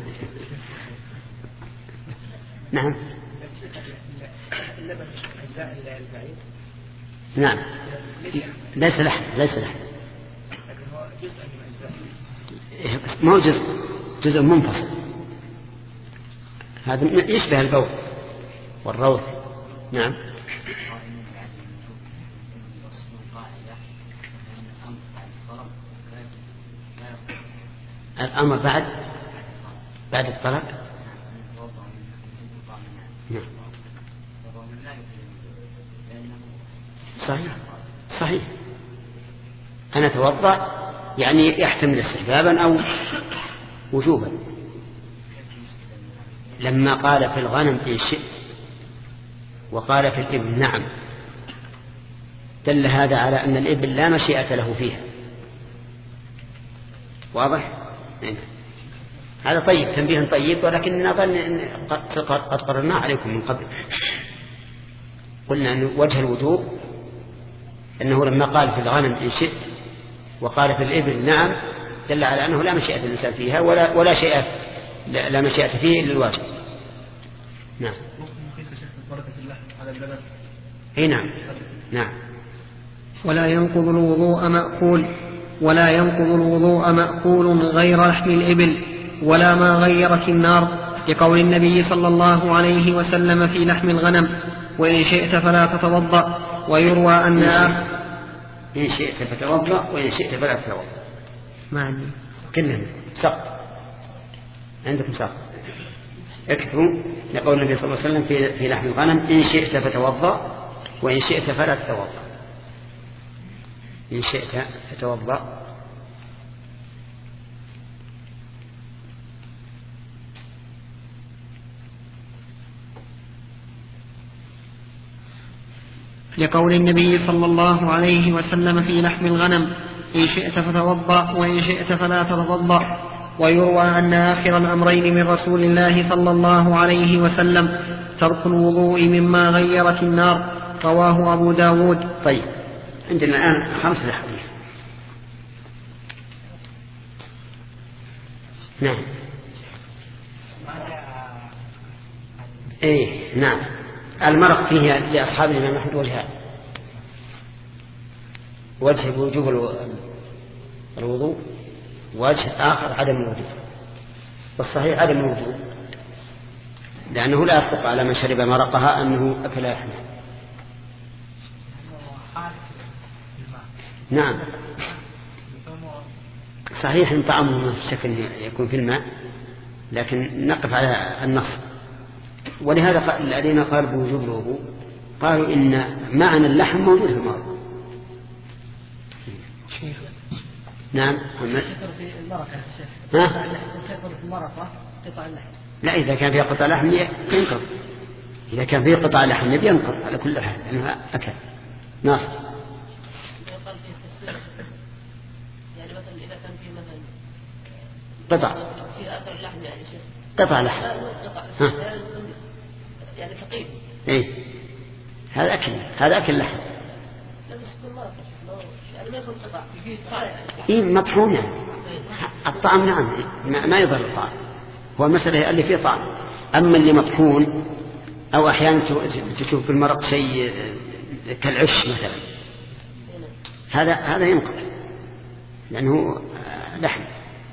Speaker 2: نعم نعم ليس لحم ليس لحم ما هو جزء جزء منفصل. هذا يشبه البول والروث. نعم الأمر بعد بعد الطلاق. نعم صحيح صحيح. أنا أتوضأ يعني يحتمل استحبابا أو وجوبا. لما قال في الغنم إن شئت وقال في الإبل نعم، دل هذا على أن الإبل لا مشيئة له فيها. واضح؟ نعم. هذا طيب، تنبيه طيب، ولكن نظن أن قد قررنا عليكم من قبل. قلنا أن وجه الوجوب أنه لما قال في الغنم إن شئت وقال في الإبل نعم دل على أنه لا مشيئة الإنسان فيها ولا, ولا شيء لا, لا مشيئة فيه إلا الواجب. نعم اي نعم نعم.
Speaker 1: ولا ينقض الوضوء مأكول ولا ينقض الوضوء مأكول غير لحم الإبل ولا ما غيرت النار، لقول النبي صلى الله عليه وسلم في لحم الغنم: وإن شئت فلا تتوضأ. ويروى أن
Speaker 2: إن شئت فتوضأ وإن شئت فلا تتوضأ.
Speaker 1: ما عندي
Speaker 2: كلهم سقط، عندكم سقط. اكتبوا لقول النبي صلى الله عليه وسلم في, في لحم الغنم: إن شئت فتوضأ وإن شئت فلا تتوضأ. إن شئت فتوضأ
Speaker 1: لقول النبي صلى الله عليه وسلم في لحم الغنم: إن شئت فتوضأ وإن شئت فلا تتوضأ. ويروى أن آخر الأمرين من رسول الله صلى الله عليه وسلم ترك الوضوء مما غيرت النار، رواه أبو داود.
Speaker 2: طيب، عندنا الآن خمسة حديث. نعم. إيه نعم. المرق فيه لأصحاب الإمام أحمد وجهان: وجه بوجوب الوضوء، وجه آخر عدم الوجوب. والصحيح عدم الوجوب، لأنه لا يصدق على من شرب مرقها أنه أكل لحمها. نعم صحيح ان طعمه شكل يكون في الماء، لكن نقف على النص. ولهذا الذين قالوا بوجوب الوضوء قالوا إن معنى اللحم موجود في المرق. نعم.
Speaker 8: في المرقة
Speaker 2: ها؟
Speaker 8: في المرقة قطع اللحم.
Speaker 2: لا، إذا كان فيها قطع لحم ينقض. إذا كان فيه قطع لحم ينقض على كل حال لأنها أكل. ناصر.
Speaker 7: يعني مثلا إذا كان فيه مثلا
Speaker 2: قطع
Speaker 7: في أثر اللحم يعني شيخ
Speaker 2: قطع لحم
Speaker 7: قطع
Speaker 2: ها؟
Speaker 7: يعني ثقيل.
Speaker 2: إيه هذا أكل، هذا أكل لحم.
Speaker 7: لا بس يكون مرق يعني ما يكون قطع فيه طعم.
Speaker 2: إيه مطحون يعني. الطعم نعم ما يظهر الطعم، هو المسألة اللي فيه طعم. أما اللي مطحون أو أحيانا تشوف في المرق شيء كالعش مثلا، هذا هذا ينقض لأنه لحم.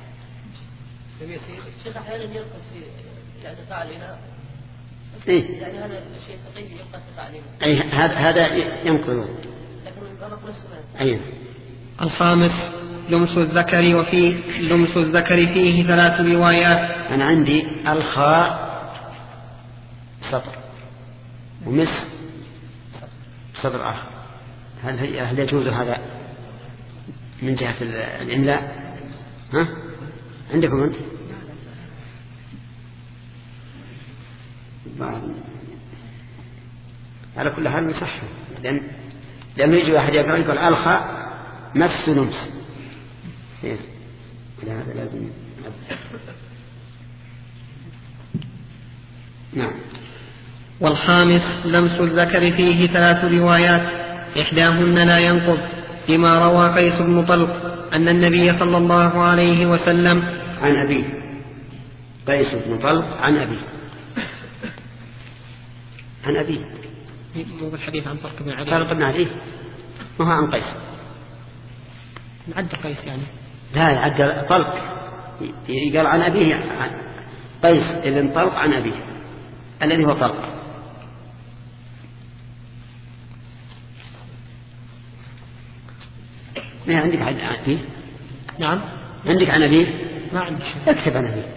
Speaker 7: الشيخ أحيانا ينقض في يعني فعلنا.
Speaker 2: إيه؟
Speaker 7: يعني هذا الشيء ثقيل يبقى في فعلنا.
Speaker 2: أي هذا هذا ينقض.
Speaker 7: لكن المرق نفسه ما.
Speaker 2: أي.
Speaker 1: الخامس لمس الذكر، وفيه لمس الذكر فيه ثلاث روايات.
Speaker 2: أنا عندي الخاء سطر ومس سطر آخر. هل هل يجوز هذا من جهة الإملاء؟ ها؟ عندكم أنت؟ على كل حال صح، لأن لأنه يجي أحد يقرأ يقول الخاء مس لمس. هذا لازم. نعم.
Speaker 1: والخامس لمس الذكر فيه ثلاث روايات، إحداهن لا ينقض، لما روى قيس بن طلق أن النبي صلى الله عليه وسلم
Speaker 2: عن أبيه. قيس بن طلق عن أبيه عن أبيه
Speaker 1: مو بالحديث عن طلق بن علي.
Speaker 2: طلق بن علي ما هو عن قيس.
Speaker 1: عد قيس يعني.
Speaker 2: لا عد طلق قال عن أبيه عن قيس ابن طلق عن أبيه الذي هو طلق. ما عندك عن أبيه؟
Speaker 1: نعم
Speaker 2: عندك عن أبيه؟
Speaker 1: ما عندي شيء.
Speaker 2: اكتب عن أبيه.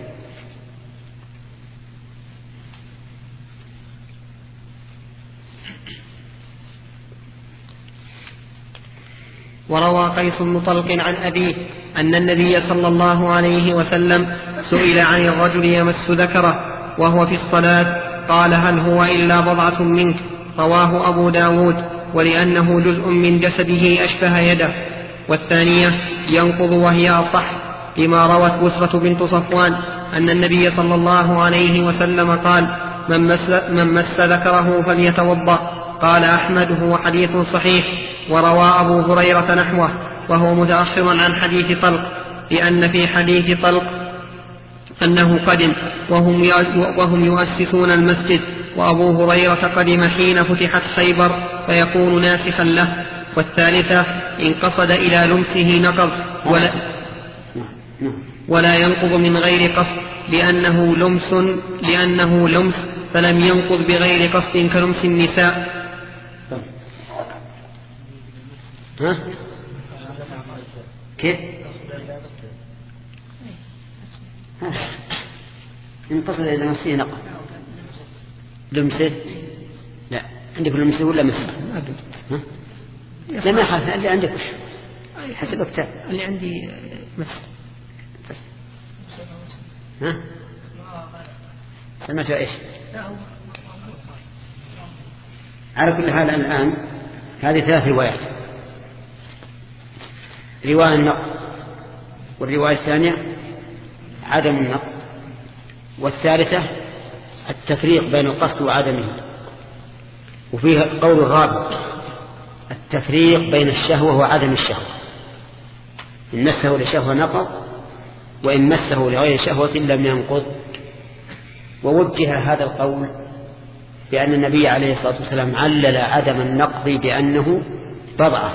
Speaker 1: وروى قيس بن طلق عن أبيه أن النبي صلى الله عليه وسلم سئل عن الرجل يمس ذكره وهو في الصلاة قال: هل هو إلا بضعة منك؟ رواه أبو داود، ولأنه جزء من جسده أشبه يده. والثانية ينقض وهي أصح، لما روت بسرة بنت صفوان أن النبي صلى الله عليه وسلم قال: من مس, من مس ذكره فليتوضأ. قال أحمد: هو حديث صحيح. وروى أبو هريرة نحوه وهو متأخر عن حديث طلق، لأن في حديث طلق أنه قدم وهم وهم يؤسسون المسجد، وأبو هريرة قدم حين فتحت خيبر فيكون ناسخا له. والثالثة إن قصد إلى لمسه نقض ولا ولا ينقض من غير قصد لأنه لمس لأنه لمس فلم ينقض بغير قصد كلمس النساء.
Speaker 2: ها؟ كيف؟ إن قصد إلى نفسه نقض. لمسه؟ لا، عندك لمسه ولا مسه؟ لا ما يخالف، اللي عندك حسب كتاب.
Speaker 1: اللي عندي مس.
Speaker 2: ها؟ سمعت ايش؟ على كل حال الآن هذه ثلاث روايات: رواية النقض، والرواية الثانية عدم النقض، والثالثة التفريق بين القصد وعدمه. وفيها قول الرابع التفريق بين الشهوة وعدم الشهوة، إن مسه لشهوة نقض، وإن مسه لغير شهوة لم ينقض. ووجه هذا القول بأن النبي عليه الصلاة والسلام علل عدم النقض بأنه بضعة،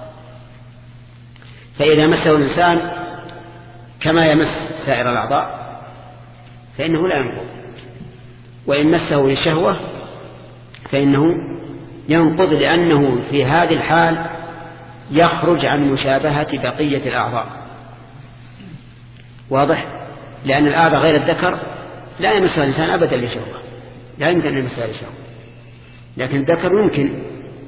Speaker 2: فإذا مسه الإنسان كما يمس سائر الأعضاء فإنه لا ينقض، وإن مسه لشهوة فإنه ينقض، لأنه في هذه الحال يخرج عن مشابهة بقية الأعضاء. واضح؟ لأن الأعضاء غير الذكر لا يمسها الإنسان أبدا لشهوة، لا يمكن أن يمسها لشهوة، لكن الذكر يمكن.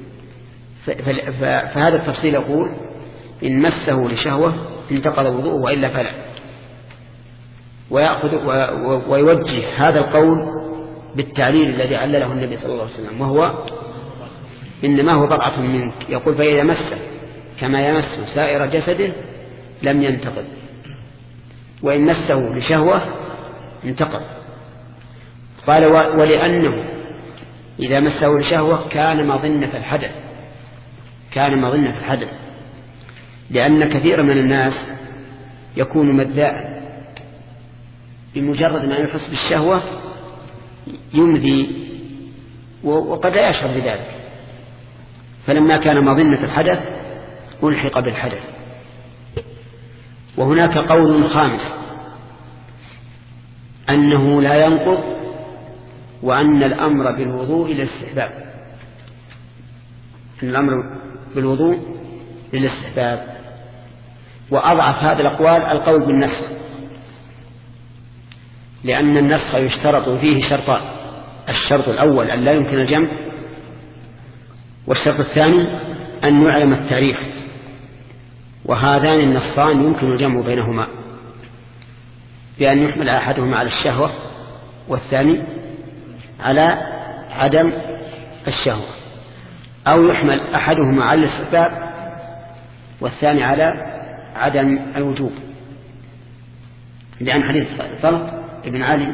Speaker 2: فهذا التفصيل يقول إن مسه لشهوة انتقض وضوءه وإلا فلا. ويأخذ ويوجه هذا القول بالتعليل الذي علله النبي صلى الله عليه وسلم، وهو إنما هو بضعة منك. يقول فإذا مس كما يمس سائر جسده لم ينتقض، وإن مسه لشهوة انتقض. قال ولأنه إذا مسه لشهوة كان مظنة الحدث، كان مظنة الحدث، لأن كثير من الناس يكون مذاء بمجرد ما يحس بالشهوة يمذي وقد لا يشعر بذلك، فلما كان مظنة الحدث ألحق بالحدث. وهناك قول خامس أنه لا ينقض، وأن الأمر بالوضوء للاستحباب، أن الأمر بالوضوء للاستحباب. وأضعف هذه الأقوال القول بالنسخ، لأن النسخ يشترط فيه شرطان: الشرط الأول أن لا يمكن الجمع، والشرط الثاني أن يعلم التاريخ، وهذان النصان يمكن الجمع بينهما بأن يحمل أحدهما على الشهوة والثاني على عدم الشهوة، أو يحمل أحدهما على الاستحباب والثاني على عدم الوجوب. لأن حديث طلق ابن علي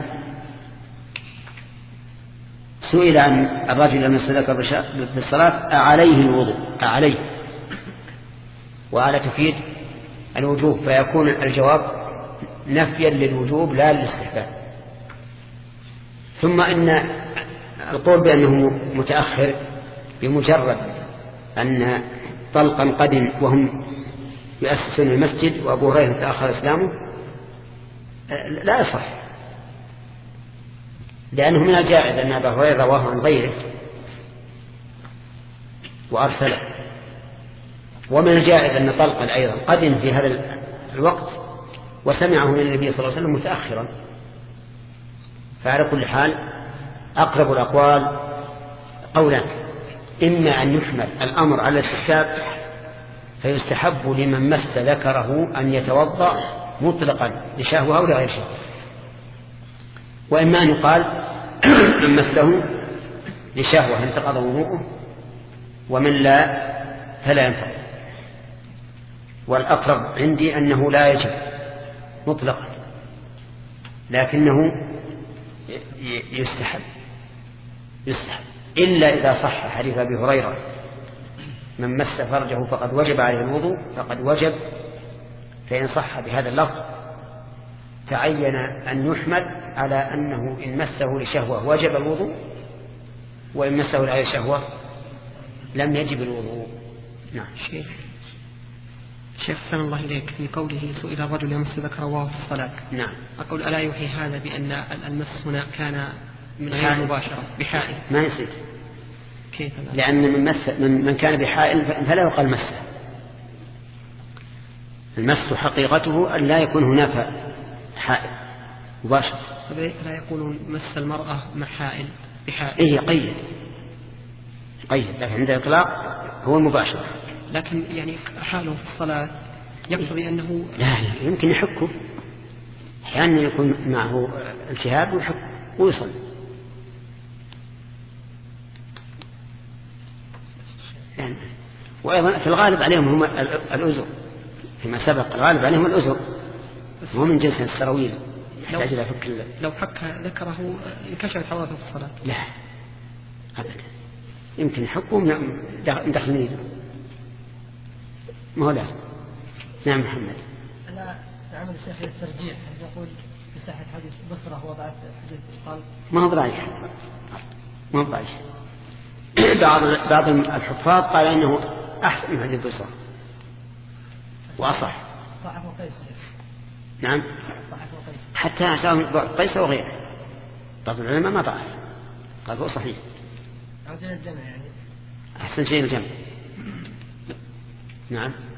Speaker 2: سئل عن الرجل لما استذكر بالصلاة أعليه الوضوء، أعليه، وعلى تفيد الوجوب، فيكون الجواب نفيا للوجوب لا للاستحباب. ثم إن القول بأنه متأخر بمجرد أن طلقا قدم وهم يؤسسون المسجد وأبو هريرة تأخر إسلامه لا يصح، لأنه من الجائز أن أبا هريرة رواه عن غيره وأرسله، ومن الجائز أن طلقا أيضا قدم في هذا الوقت وسمعه من النبي صلى الله عليه وسلم متأخرا. فعلى كل حال أقرب الأقوال قولان: إما أن يحمل الأمر على الاستحباب فيستحب لمن مس ذكره أن يتوضأ مطلقا لشهوة أو لغير شهوة، وإما أن يقال من مسه لشهوة انتقض وضوءه، ومن لا فلا ينتقض. والأقرب عندي أنه لا يجب مطلقا، لكنه يستحب يستحب إلا إذا صح حديث أبي هريرة: من مس فرجه فقد وجب عليه الوضوء، فقد وجب. فإن صح بهذا اللفظ تعين أن يحمل على أنه إن مسه لشهوة وجب الوضوء، وإن مسه لغير شهوة لم يجب الوضوء. نعم.
Speaker 1: شيخ شيخ سلام الله إليك، في قوله سئل الرجل يمس ذكره وهو في الصلاة.
Speaker 2: نعم.
Speaker 1: أقول ألا يوحي هذا بأن المس هنا كان من غير مباشرة بحائل؟
Speaker 2: ما يصير.
Speaker 1: كيف لا؟
Speaker 2: لأن من, مس من, من كان بحائل فلا يقال مسه. المس حقيقته أن لا يكون هناك حائل مباشر.
Speaker 1: لا يقولون مس المرأة مع حائل بحائل.
Speaker 2: إيه قيد قيد، لكن عند الإطلاق هو المباشر.
Speaker 1: لكن يعني حاله في الصلاة يقتضي أنه
Speaker 2: لا يمكن يحكه، أحيانا يكون معه التهاب ويحك ويصل. يعني وأيضا في الغالب عليهم هم الأزر، فيما سبق الغالب عليهم الأزر، هو من جنس السراويل يحتاج إلى فك.
Speaker 1: لو حك ذكره انكشفت عورته في الصلاة.
Speaker 2: لا أبدا، يمكن يحكوا مدخلين ما هو لازم. نعم محمد.
Speaker 8: أنا عمل الشيخ الترجيح يقول في صحة حديث بصرة وضعت حديث قال
Speaker 2: ما هو ضعيف، ما هو ضعيف. بعض بعض الحفاظ قال إنه أحسن من حديث بصرة وأصح.
Speaker 8: ضعف وقيس.
Speaker 2: نعم.
Speaker 8: ضعف وقيس.
Speaker 2: حتى سواء قيس وغيره بعض العلماء ما ضعف، قال هو صحيح.
Speaker 8: عودنا الجمع يعني.
Speaker 2: أحسن شيء الجمع. نعم.